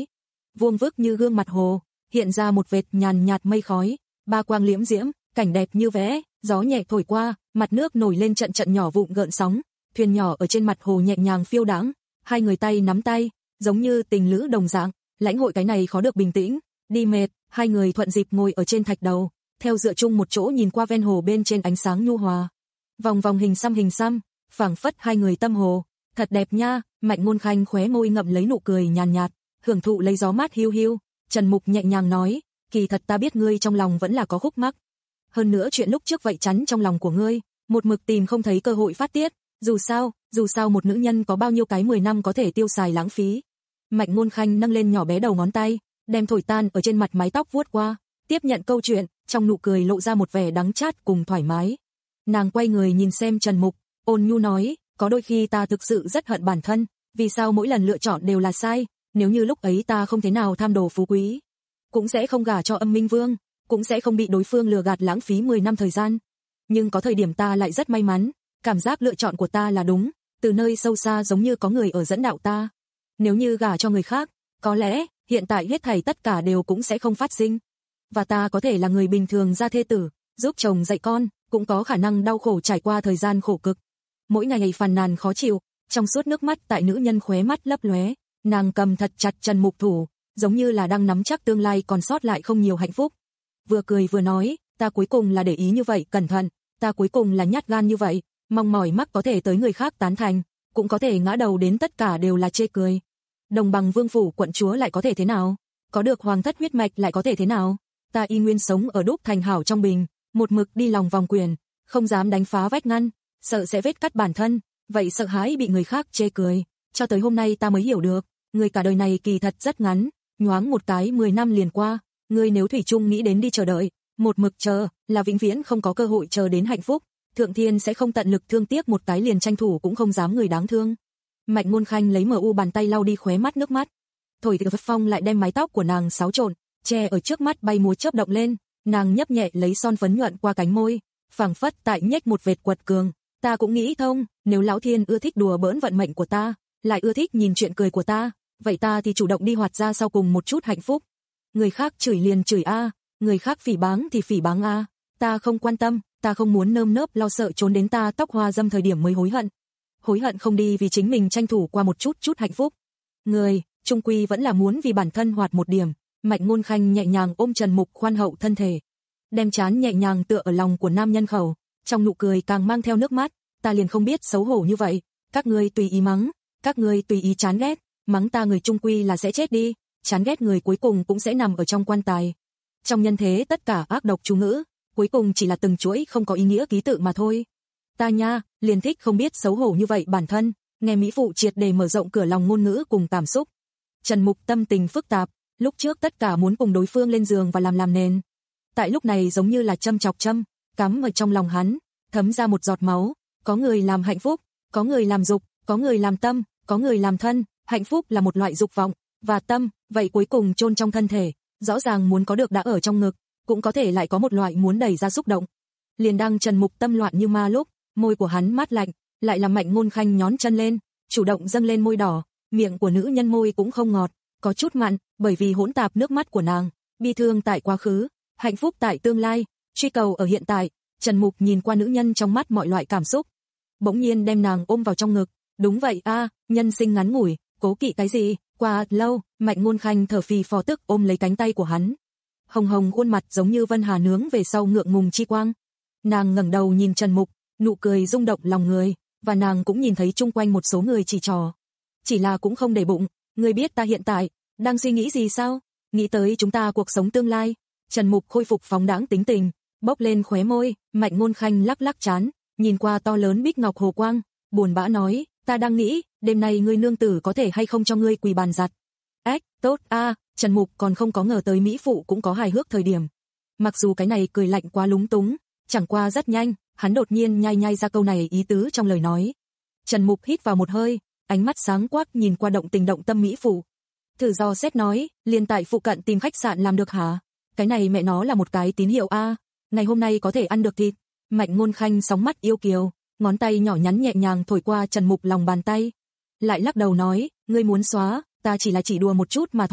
vuông vức như gương mặt hồ, hiện ra một vệt nhàn nhạt mây khói, ba quang liễm diễm, cảnh đẹp như vẽ, gió nhẹ thổi qua, mặt nước nổi lên trận trận nhỏ vụn gợn sóng, thuyền nhỏ ở trên mặt hồ nhẹ nhàng phiêu đãng, hai người tay nắm tay, giống như tình lữ đồng dạng, lãnh hội cái này khó được bình tĩnh, đi mệt, hai người thuận dịp ngồi ở trên thạch đầu, theo dựa chung một chỗ nhìn qua ven hồ bên trên ánh sáng nhu hòa. Vòng vòng hình xăm hình xăm, phảng phất hai người tâm hồ, thật đẹp nha, Mạnh Ngôn Khanh khóe môi ngậm lấy nụ cười nhàn nhạt, hưởng thụ lấy gió mát hiu hiu. Trần Mục nhẹ nhàng nói, kỳ thật ta biết ngươi trong lòng vẫn là có khúc mắc. Hơn nữa chuyện lúc trước vậy chắn trong lòng của ngươi, một mực tìm không thấy cơ hội phát tiết, dù sao, dù sao một nữ nhân có bao nhiêu cái mười năm có thể tiêu xài lãng phí. Mạnh Ngôn Khanh nâng lên nhỏ bé đầu ngón tay, đem thổi tan ở trên mặt mái tóc vuốt qua, tiếp nhận câu chuyện, trong nụ cười lộ ra một vẻ đắng chát cùng thoải mái. Nàng quay người nhìn xem Trần Mục, ôn nhu nói, có đôi khi ta thực sự rất hận bản thân, vì sao mỗi lần lựa chọn đều là sai, nếu như lúc ấy ta không thế nào tham đồ phú quý, cũng sẽ không gả cho Âm Minh Vương, cũng sẽ không bị đối phương lừa gạt lãng phí mười năm thời gian. Nhưng có thời điểm ta lại rất may mắn, cảm giác lựa chọn của ta là đúng, từ nơi sâu xa giống như có người ở dẫn đạo ta. Nếu như gả cho người khác, có lẽ, hiện tại hết thảy tất cả đều cũng sẽ không phát sinh. Và ta có thể là người bình thường ra thê tử, giúp chồng dạy con, cũng có khả năng đau khổ trải qua thời gian khổ cực. Mỗi ngày phàn nàn khó chịu, trong suốt nước mắt tại nữ nhân khóe mắt lấp lóe, nàng cầm thật chặt Trần Mục thủ, giống như là đang nắm chắc tương lai còn sót lại không nhiều hạnh phúc. Vừa cười vừa nói, ta cuối cùng là để ý như vậy, cẩn thận, ta cuối cùng là nhát gan như vậy, mong mỏi mắc có thể tới người khác tán thành, cũng có thể ngã đầu đến tất cả đều là chê cười. Đồng bằng vương phủ quận chúa lại có thể thế nào? Có được hoàng thất huyết mạch lại có thể thế nào? Ta y nguyên sống ở đúc thành hảo trong bình, một mực đi lòng vòng quyền, không dám đánh phá vách ngăn, sợ sẽ vết cắt bản thân, vậy sợ hãi bị người khác chê cười. Cho tới hôm nay ta mới hiểu được, người cả đời này kỳ thật rất ngắn, nhoáng một cái mười năm liền qua, người nếu thủy chung nghĩ đến đi chờ đợi, một mực chờ, là vĩnh viễn không có cơ hội chờ đến hạnh phúc, thượng thiên sẽ không tận lực thương tiếc một cái liền tranh thủ cũng không dám người đáng thương. Mạnh Ngôn Khanh lấy mờ u bàn tay lau đi khóe mắt nước mắt, thổi từ phong lại đem mái tóc của nàng xáo trộn, che ở trước mắt bay múa chớp động lên, nàng nhấp nhẹ lấy son phấn nhuận qua cánh môi, phảng phất tại nhếch một vệt quật cường. Ta cũng nghĩ thông, nếu lão thiên ưa thích đùa bỡn vận mệnh của ta, lại ưa thích nhìn chuyện cười của ta, vậy ta thì chủ động đi hoạt ra sau cùng một chút hạnh phúc. Người khác chửi liền chửi a, người khác phỉ báng thì phỉ báng a, ta không quan tâm, ta không muốn nơm nớp lo sợ trốn đến ta tóc hoa dâm thời điểm mới hối hận. Hối hận không đi vì chính mình tranh thủ qua một chút chút hạnh phúc. Người, trung quy vẫn là muốn vì bản thân hoạt một điểm. Mạnh Ngôn Khanh nhẹ nhàng ôm Trần Mục khoan hậu thân thể, đem trán nhẹ nhàng tựa ở lòng của nam nhân khẩu, trong nụ cười càng mang theo nước mắt, ta liền không biết xấu hổ như vậy, các ngươi tùy ý mắng, các ngươi tùy ý chán ghét, mắng ta người trung quy là sẽ chết đi, chán ghét người cuối cùng cũng sẽ nằm ở trong quan tài. Trong nhân thế tất cả ác độc chú ngữ, cuối cùng chỉ là từng chuỗi không có ý nghĩa ký tự mà thôi. Ta nha, liền thích không biết xấu hổ như vậy bản thân, nghe mỹ phụ triệt để mở rộng cửa lòng ngôn ngữ cùng cảm xúc. Trần Mục tâm tình phức tạp, lúc trước tất cả muốn cùng đối phương lên giường và làm làm nền. Tại lúc này giống như là châm chọc châm, cắm ở trong lòng hắn, thấm ra một giọt máu, có người làm hạnh phúc, có người làm dục, có người làm tâm, có người làm thân, hạnh phúc là một loại dục vọng, và tâm, vậy cuối cùng chôn trong thân thể, rõ ràng muốn có được đã ở trong ngực, cũng có thể lại có một loại muốn đẩy ra xúc động. Liền đang Trần Mục tâm loạn như ma lúc, môi của hắn mát lạnh, lại làm Mạnh Ngôn Khanh nhón chân lên, chủ động dâng lên môi đỏ, miệng của nữ nhân môi cũng không ngọt, có chút mặn, bởi vì hỗn tạp nước mắt của nàng, bi thương tại quá khứ, hạnh phúc tại tương lai, truy cầu ở hiện tại. Trần Mục nhìn qua nữ nhân trong mắt mọi loại cảm xúc, bỗng nhiên đem nàng ôm vào trong ngực. Đúng vậy a, à, nhân sinh ngắn ngủi, cố kỵ cái gì? Qua lâu, Mạnh Ngôn Khanh thở phì phò tức ôm lấy cánh tay của hắn, hồng hồng khuôn mặt giống như vân hà nướng về sau ngượng ngùng chi quang. Nàng ngẩng đầu nhìn Trần Mục, nụ cười rung động lòng người, và nàng cũng nhìn thấy chung quanh một số người chỉ trò, chỉ là cũng không để bụng. Ngươi biết ta hiện tại đang suy nghĩ gì sao? Nghĩ tới chúng ta cuộc sống tương lai. Trần Mục khôi phục phóng đãng tính tình, bốc lên khóe môi. Mạnh Ngôn Khanh lắc lắc trán, nhìn qua to lớn bích ngọc hồ quang, buồn bã nói, ta đang nghĩ, đêm nay ngươi nương tử có thể hay không cho ngươi quỳ bàn giặt. Ếch, tốt a, à, Trần Mục còn không có ngờ tới mỹ phụ cũng có hài hước thời điểm. Mặc dù cái này cười lạnh quá lúng túng, chẳng qua rất nhanh, hắn đột nhiên nhai nhai ra câu này ý tứ trong lời nói. Trần Mục hít vào một hơi, ánh mắt sáng quắc nhìn qua động tình động tâm mỹ phụ. Thử do xét nói, liền tại phụ cận tìm khách sạn làm được hả? Cái này mẹ nó là một cái tín hiệu a, à, ngày hôm nay có thể ăn được thịt. Mạnh Ngôn Khanh sóng mắt yêu kiều, ngón tay nhỏ nhắn nhẹ nhàng thổi qua Trần Mục lòng bàn tay, lại lắc đầu nói, ngươi muốn xóa, ta chỉ là chỉ đùa một chút mà thôi,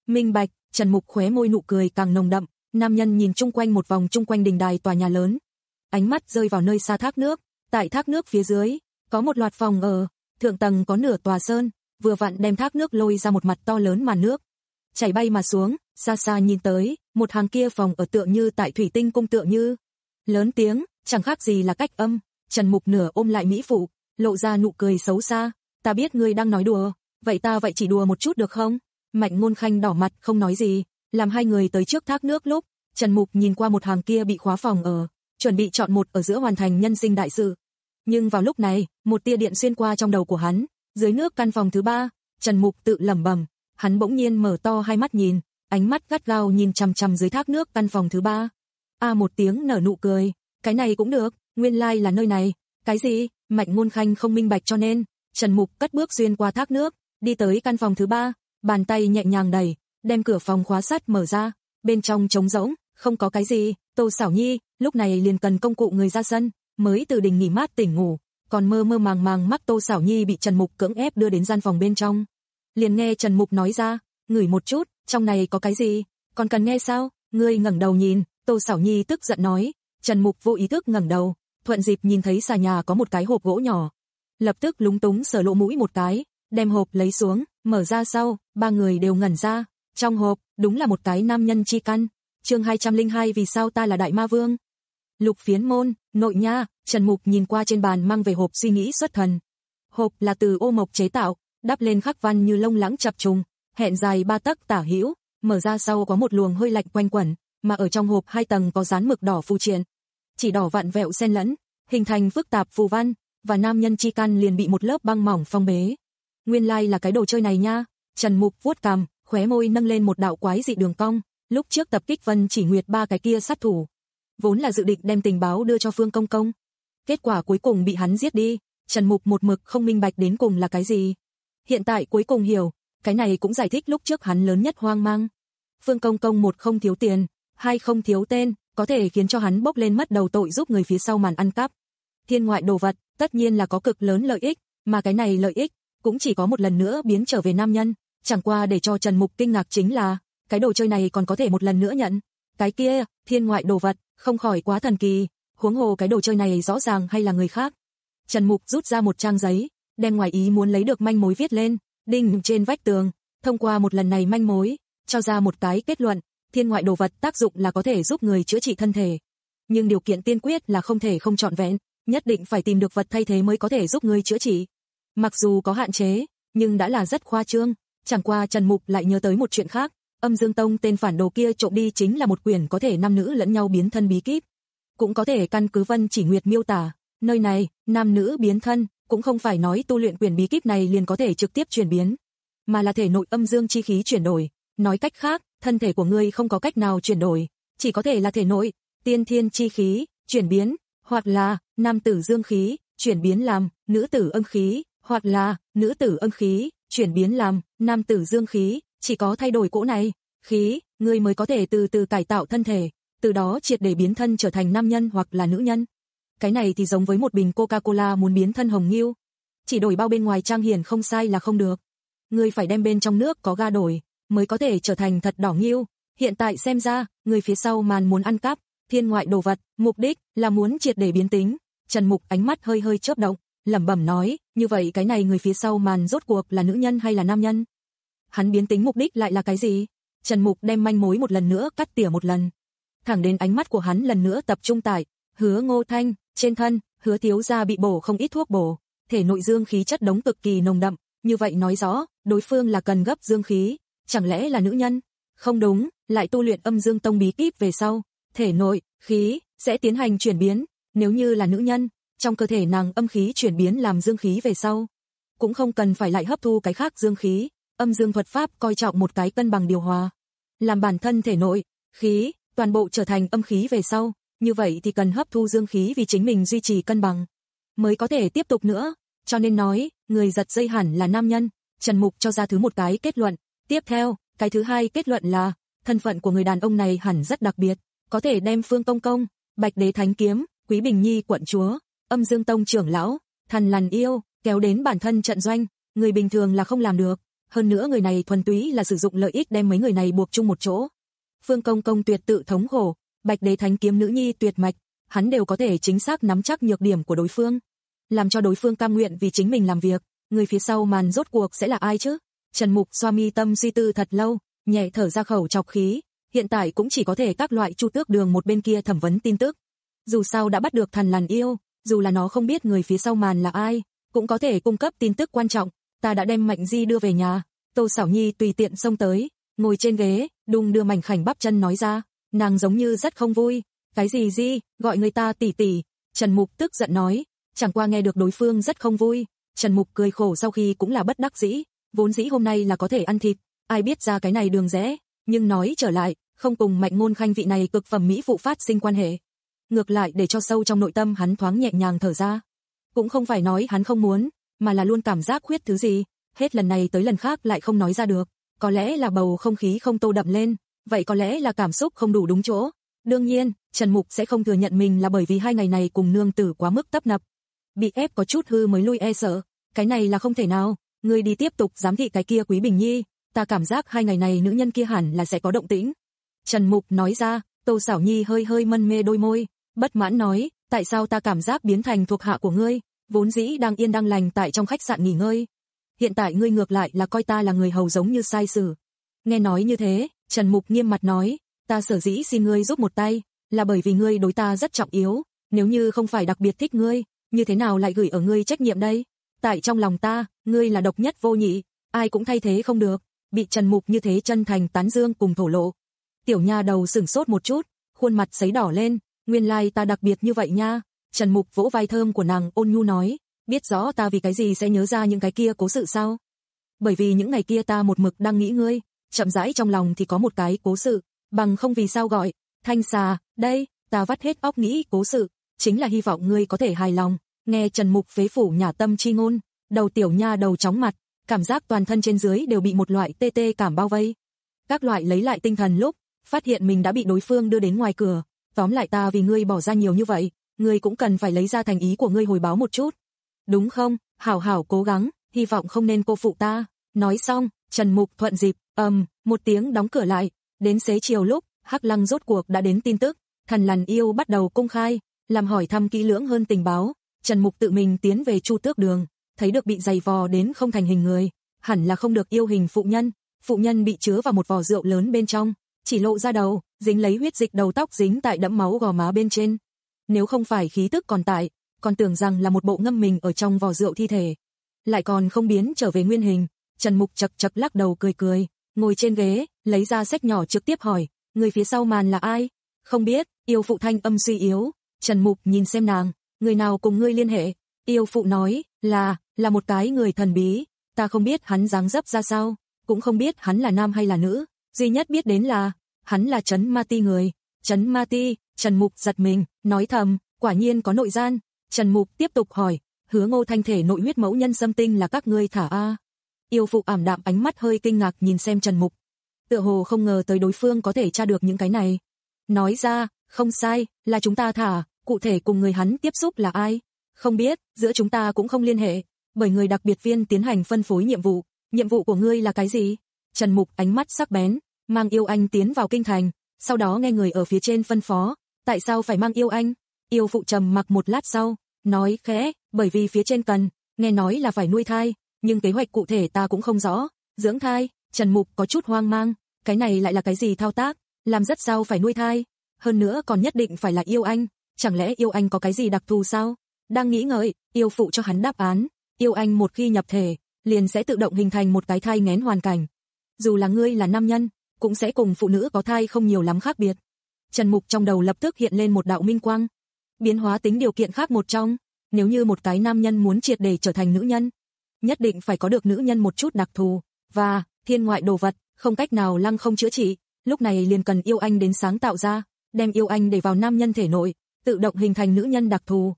Minh bạch, Trần Mục khóe môi nụ cười càng nồng đậm, nam nhân nhìn chung quanh một vòng chung quanh đình đài tòa nhà lớn. Ánh mắt rơi vào nơi xa thác nước, tại thác nước phía dưới, có một loạt phòng ở, thượng tầng có nửa tòa sơn, vừa vặn đem thác nước lôi ra một mặt to lớn màn nước. Chảy bay mà xuống, xa xa nhìn tới, một hàng kia phòng ở tựa như tại thủy tinh cung tựa như. Lớn tiếng, chẳng khác gì là cách âm, Trần Mục nửa ôm lại mỹ phụ, lộ ra nụ cười xấu xa, ta biết ngươi đang nói đùa, vậy ta vậy chỉ đùa một chút được không? Mạnh Ngôn Khanh đỏ mặt không nói gì, làm hai người tới trước thác nước lúc, Trần Mục nhìn qua một hàng kia bị khóa phòng ở, chuẩn bị chọn một ở giữa hoàn thành nhân sinh đại sự. Nhưng vào lúc này, một tia điện xuyên qua trong đầu của hắn, dưới nước căn phòng thứ ba, Trần Mục tự lẩm bẩm, hắn bỗng nhiên mở to hai mắt nhìn, ánh mắt gắt gao nhìn chằm chằm dưới thác nước căn phòng thứ ba. A một tiếng nở nụ cười, cái này cũng được, nguyên lai là nơi này. Cái gì? Mạnh Ngôn Khanh không minh bạch cho nên, Trần Mục cất bước xuyên qua thác nước, đi tới căn phòng thứ ba, bàn tay nhẹ nhàng đẩy, đem cửa phòng khóa sắt mở ra, bên trong trống rỗng, không có cái gì. Tô Sảo Nhi lúc này liền cần công cụ người ra sân, mới từ đình nghỉ mát tỉnh ngủ, còn mơ mơ màng màng mắc Tô Sảo Nhi bị Trần Mục cưỡng ép đưa đến gian phòng bên trong. Liền nghe Trần Mục nói ra, ngửi một chút, trong này có cái gì? Còn cần nghe sao? Ngươi ngẩng đầu nhìn. Tô Sảo Nhi tức giận nói. Trần Mục vô ý thức ngẩng đầu, thuận dịp nhìn thấy xà nhà có một cái hộp gỗ nhỏ, lập tức lúng túng sờ lỗ mũi một cái, đem hộp lấy xuống, mở ra sau, ba người đều ngẩn ra. Trong hộp, đúng là một cái nam nhân chi căn. Chương hai trăm lẻ hai vì sao ta là đại ma vương. Lục Phiến Môn, nội nha. Trần Mục nhìn qua trên bàn mang về hộp suy nghĩ xuất thần. Hộp là từ ô mộc chế tạo, đắp lên khắc văn như lông lãng chập trùng, hẹn dài ba tấc tả hữu, mở ra sau có một luồng hơi lạnh quanh quẩn, mà ở trong hộp hai tầng có dán mực đỏ phù triện, chỉ đỏ vặn vẹo xen lẫn, hình thành phức tạp phù văn, và nam nhân chi căn liền bị một lớp băng mỏng phong bế. Nguyên lai like là cái đồ chơi này nha. Trần Mục vuốt cằm, khóe môi nâng lên một đạo quái dị đường cong, lúc trước tập kích Vân Chỉ Nguyệt ba cái kia sát thủ, vốn là dự định đem tình báo đưa cho Phương Công Công, kết quả cuối cùng bị hắn giết đi. Trần Mục một mực không minh bạch đến cùng là cái gì, hiện tại cuối cùng hiểu, cái này cũng giải thích lúc trước hắn lớn nhất hoang mang. Phương Công Công một không thiếu tiền, hai không thiếu tên, có thể khiến cho hắn bốc lên mất đầu tội giúp người phía sau màn ăn cắp. Thiên ngoại đồ vật, tất nhiên là có cực lớn lợi ích, mà cái này lợi ích cũng chỉ có một lần nữa biến trở về nam nhân, chẳng qua để cho Trần Mục kinh ngạc chính là, cái đồ chơi này còn có thể một lần nữa nhận. Cái kia, thiên ngoại đồ vật, không khỏi quá thần kỳ, huống hồ cái đồ chơi này rõ ràng hay là người khác. Trần Mục rút ra một trang giấy, đem ngoài ý muốn lấy được manh mối viết lên, đinh trên vách tường, thông qua một lần này manh mối, cho ra một cái kết luận, thiên ngoại đồ vật tác dụng là có thể giúp người chữa trị thân thể, nhưng điều kiện tiên quyết là không thể không trọn vẹn, nhất định phải tìm được vật thay thế mới có thể giúp người chữa trị. Mặc dù có hạn chế, nhưng đã là rất khoa trương, chẳng qua Trần Mục lại nhớ tới một chuyện khác, Âm Dương Tông tên phản đồ kia trộm đi chính là một quyển có thể nam nữ lẫn nhau biến thân bí kíp, cũng có thể căn cứ Vân Chỉ Nguyệt miêu tả, nơi này, nam nữ biến thân, cũng không phải nói tu luyện quyển bí kíp này liền có thể trực tiếp chuyển biến, mà là thể nội âm dương chi khí chuyển đổi, nói cách khác, thân thể của ngươi không có cách nào chuyển đổi, chỉ có thể là thể nội tiên thiên chi khí chuyển biến, hoặc là nam tử dương khí chuyển biến làm nữ tử âm khí, hoặc là nữ tử âm khí chuyển biến làm nam tử dương khí, chỉ có thay đổi cỗ này khí, ngươi mới có thể từ từ cải tạo thân thể, từ đó triệt để biến thân trở thành nam nhân hoặc là nữ nhân. Cái này thì giống với một bình Coca-Cola muốn biến thân hồng nghêu, chỉ đổi bao bên ngoài trang hiển không sai là không được, ngươi phải đem bên trong nước có ga đổi, mới có thể trở thành thật đỏ nghêu. Hiện tại xem ra, người phía sau màn muốn ăn cắp thiên ngoại đồ vật, mục đích là muốn triệt để biến tính. Trần Mục ánh mắt hơi hơi chớp động, lẩm bẩm nói, như vậy cái này người phía sau màn rốt cuộc là nữ nhân hay là nam nhân? Hắn biến tính mục đích lại là cái gì? Trần Mục đem manh mối một lần nữa cắt tỉa một lần, thẳng đến ánh mắt của hắn lần nữa tập trung tại Hứa Ngô Thanh trên thân. Hứa thiếu gia bị bổ không ít thuốc bổ, thể nội dương khí chất đống cực kỳ nồng đậm, như vậy nói rõ đối phương là cần gấp dương khí, chẳng lẽ là nữ nhân? Không đúng, lại tu luyện Âm Dương Tông bí kíp về sau, thể nội khí sẽ tiến hành chuyển biến, nếu như là nữ nhân, trong cơ thể nàng âm khí chuyển biến làm dương khí về sau, cũng không cần phải lại hấp thu cái khác dương khí. Âm Dương thuật pháp coi trọng một cái cân bằng điều hòa, làm bản thân thể nội khí toàn bộ trở thành âm khí về sau, như vậy thì cần hấp thu dương khí vì chính mình duy trì cân bằng, mới có thể tiếp tục nữa, cho nên nói, người giật dây hẳn là nam nhân. Trần Mục cho ra thứ một cái kết luận, tiếp theo, cái thứ hai kết luận là, thân phận của người đàn ông này hẳn rất đặc biệt, có thể đem Phương Công Công, Bạch Đế Thánh Kiếm, Quý Bình Nhi quận chúa, Âm Dương Tông trưởng lão, Thần Lằn Yêu kéo đến bản thân trận doanh, người bình thường là không làm được. Hơn nữa người này thuần túy là sử dụng lợi ích đem mấy người này buộc chung một chỗ. Phương Công Công tuyệt tự thống khổ, Bạch Đế Thánh kiếm nữ nhi tuyệt mạch, hắn đều có thể chính xác nắm chắc nhược điểm của đối phương, làm cho đối phương cam nguyện vì chính mình làm việc. Người phía sau màn rốt cuộc sẽ là ai chứ? Trần Mục xoa mi tâm suy tư thật lâu, nhẹ thở ra khẩu trọc khí, hiện tại cũng chỉ có thể các loại Chu Tước Đường một bên kia thẩm vấn tin tức. Dù sao đã bắt được Thần Lằn Yêu, dù là nó không biết người phía sau màn là ai, cũng có thể cung cấp tin tức quan trọng. Ta đã đem Mạnh Di đưa về nhà. Tô Sảo Nhi tùy tiện xông tới, ngồi trên ghế, đung đưa mảnh khảnh bắp chân nói ra, nàng giống như rất không vui. Cái gì Di, gọi người ta tỷ tỷ? Trần Mục tức giận nói, chẳng qua nghe được đối phương rất không vui, Trần Mục cười khổ sau khi cũng là bất đắc dĩ, vốn dĩ hôm nay là có thể ăn thịt, ai biết ra cái này đường rẽ, nhưng nói trở lại, không cùng Mạnh Ngôn Khanh vị này cực phẩm mỹ phụ phát sinh quan hệ. Ngược lại để cho sâu trong nội tâm hắn thoáng nhẹ nhàng thở ra. Cũng không phải nói hắn không muốn, mà là luôn cảm giác khuyết thứ gì, hết lần này tới lần khác lại không nói ra được, có lẽ là bầu không khí không tô đậm lên, vậy có lẽ là cảm xúc không đủ đúng chỗ. Đương nhiên, Trần Mục sẽ không thừa nhận mình là bởi vì hai ngày này cùng nương tử quá mức tấp nập, bị ép có chút hư mới lui e sợ, cái này là không thể nào. Ngươi đi tiếp tục giám thị cái kia Quý Bình Nhi, ta cảm giác hai ngày này nữ nhân kia hẳn là sẽ có động tĩnh. Trần Mục nói ra. Tô Sảo Nhi hơi hơi mân mê đôi môi, bất mãn nói, tại sao ta cảm giác biến thành thuộc hạ của ngươi, vốn dĩ đang yên đang lành tại trong khách sạn nghỉ ngơi, hiện tại ngươi ngược lại là coi ta là người hầu giống như sai sử. Nghe nói như thế, Trần Mục nghiêm mặt nói, ta sở dĩ xin ngươi giúp một tay, là bởi vì ngươi đối ta rất trọng yếu, nếu như không phải đặc biệt thích ngươi, như thế nào lại gửi ở ngươi trách nhiệm đây? Tại trong lòng ta, ngươi là độc nhất vô nhị, ai cũng thay thế không được. Bị Trần Mục như thế chân thành tán dương cùng thổ lộ, tiểu nha đầu sửng sốt một chút, khuôn mặt sấy đỏ lên, nguyên lai ta đặc biệt như vậy nha. Trần Mục vỗ vai thơm của nàng ôn nhu nói, biết rõ ta vì cái gì sẽ nhớ ra những cái kia cố sự sao? Bởi vì những ngày kia ta một mực đang nghĩ ngươi, chậm rãi trong lòng thì có một cái cố sự, bằng không vì sao gọi Thanh Xà, đây, ta vắt hết óc nghĩ cố sự, chính là hy vọng ngươi có thể hài lòng. Nghe Trần Mục phế phủ nhả tâm chi ngôn, đầu tiểu nha đầu chóng mặt, cảm giác toàn thân trên dưới đều bị một loại tê tê cảm bao vây. Các loại lấy lại tinh thần lúc, phát hiện mình đã bị đối phương đưa đến ngoài cửa, tóm lại ta vì ngươi bỏ ra nhiều như vậy, ngươi cũng cần phải lấy ra thành ý của ngươi hồi báo một chút. Đúng không? Hảo hảo cố gắng, hy vọng không nên cô phụ ta. Nói xong, Trần Mục thuận dịp, ầm, um, một tiếng đóng cửa lại, đến xế chiều lúc, Hắc Lăng rốt cuộc đã đến tin tức, Thần Lằn Yêu bắt đầu công khai, làm hỏi thăm kỹ lưỡng hơn tình báo. Trần Mục tự mình tiến về Chu Tước Đường, thấy được bị giày vò đến không thành hình người, hẳn là không được yêu hình phụ nhân, phụ nhân bị chứa vào một vò rượu lớn bên trong, chỉ lộ ra đầu, dính lấy huyết dịch, đầu tóc dính tại đẫm máu gò má bên trên. Nếu không phải khí tức còn tại, còn tưởng rằng là một bộ ngâm mình ở trong vò rượu thi thể, lại còn không biến trở về nguyên hình. Trần Mục chật chật lắc đầu cười cười, ngồi trên ghế, lấy ra sách nhỏ trực tiếp hỏi, người phía sau màn là ai? Không biết. Yêu phụ thanh âm suy yếu. Trần Mục nhìn xem nàng, người nào cùng ngươi liên hệ? Yêu phụ nói, là, là một cái người thần bí, ta không biết hắn dáng dấp ra sao, cũng không biết hắn là nam hay là nữ, duy nhất biết đến là, hắn là Trấn Ma Ti người. Trấn Ma Ti. Trần Mục giật mình, nói thầm, quả nhiên có nội gian. Trần Mục tiếp tục hỏi, Hứa Ngô thanh thể nội huyết mẫu nhân xâm tinh là các ngươi thả a? Yêu phụ ảm đạm ánh mắt hơi kinh ngạc nhìn xem Trần Mục, tựa hồ không ngờ tới đối phương có thể tra được những cái này. Nói ra, không sai, là chúng ta thả, cụ thể cùng người hắn tiếp xúc là ai? Không biết, giữa chúng ta cũng không liên hệ, bởi người đặc biệt viên tiến hành phân phối nhiệm vụ. Nhiệm vụ của ngươi là cái gì? Trần Mục ánh mắt sắc bén, mang yêu anh tiến vào kinh thành, sau đó nghe người ở phía trên phân phó, tại sao phải mang yêu anh? Yêu phụ trầm mặc một lát sau, nói khẽ, bởi vì phía trên cần, nghe nói là phải nuôi thai, nhưng kế hoạch cụ thể ta cũng không rõ. Dưỡng thai? Trần Mục có chút hoang mang, cái này lại là cái gì thao tác, làm rất sao phải nuôi thai, hơn nữa còn nhất định phải là yêu anh, chẳng lẽ yêu anh có cái gì đặc thù sao? Đang nghĩ ngợi, yêu phụ cho hắn đáp án, yêu anh một khi nhập thể, liền sẽ tự động hình thành một cái thai nghén hoàn cảnh. Dù là ngươi là nam nhân, cũng sẽ cùng phụ nữ có thai không nhiều lắm khác biệt. Trần Mục trong đầu lập tức hiện lên một đạo minh quang. Biến hóa tính điều kiện khác một trong, nếu như một cái nam nhân muốn triệt để trở thành nữ nhân, nhất định phải có được nữ nhân một chút đặc thù, và thiên ngoại đồ vật, không cách nào lăng không chữa trị, lúc này liền cần yêu anh đến sáng tạo ra, đem yêu anh để vào nam nhân thể nội, tự động hình thành nữ nhân đặc thù.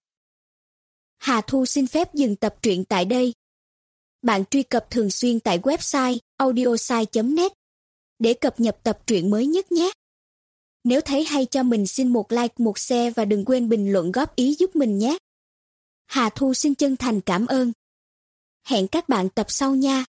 Hà Thu xin phép dừng tập truyện tại đây. Bạn truy cập thường xuyên tại website audiosai chấm net để cập nhật tập truyện mới nhất nhé. Nếu thấy hay cho mình xin một like, một share và đừng quên bình luận góp ý giúp mình nhé. Hà Thu xin chân thành cảm ơn. Hẹn các bạn tập sau nha.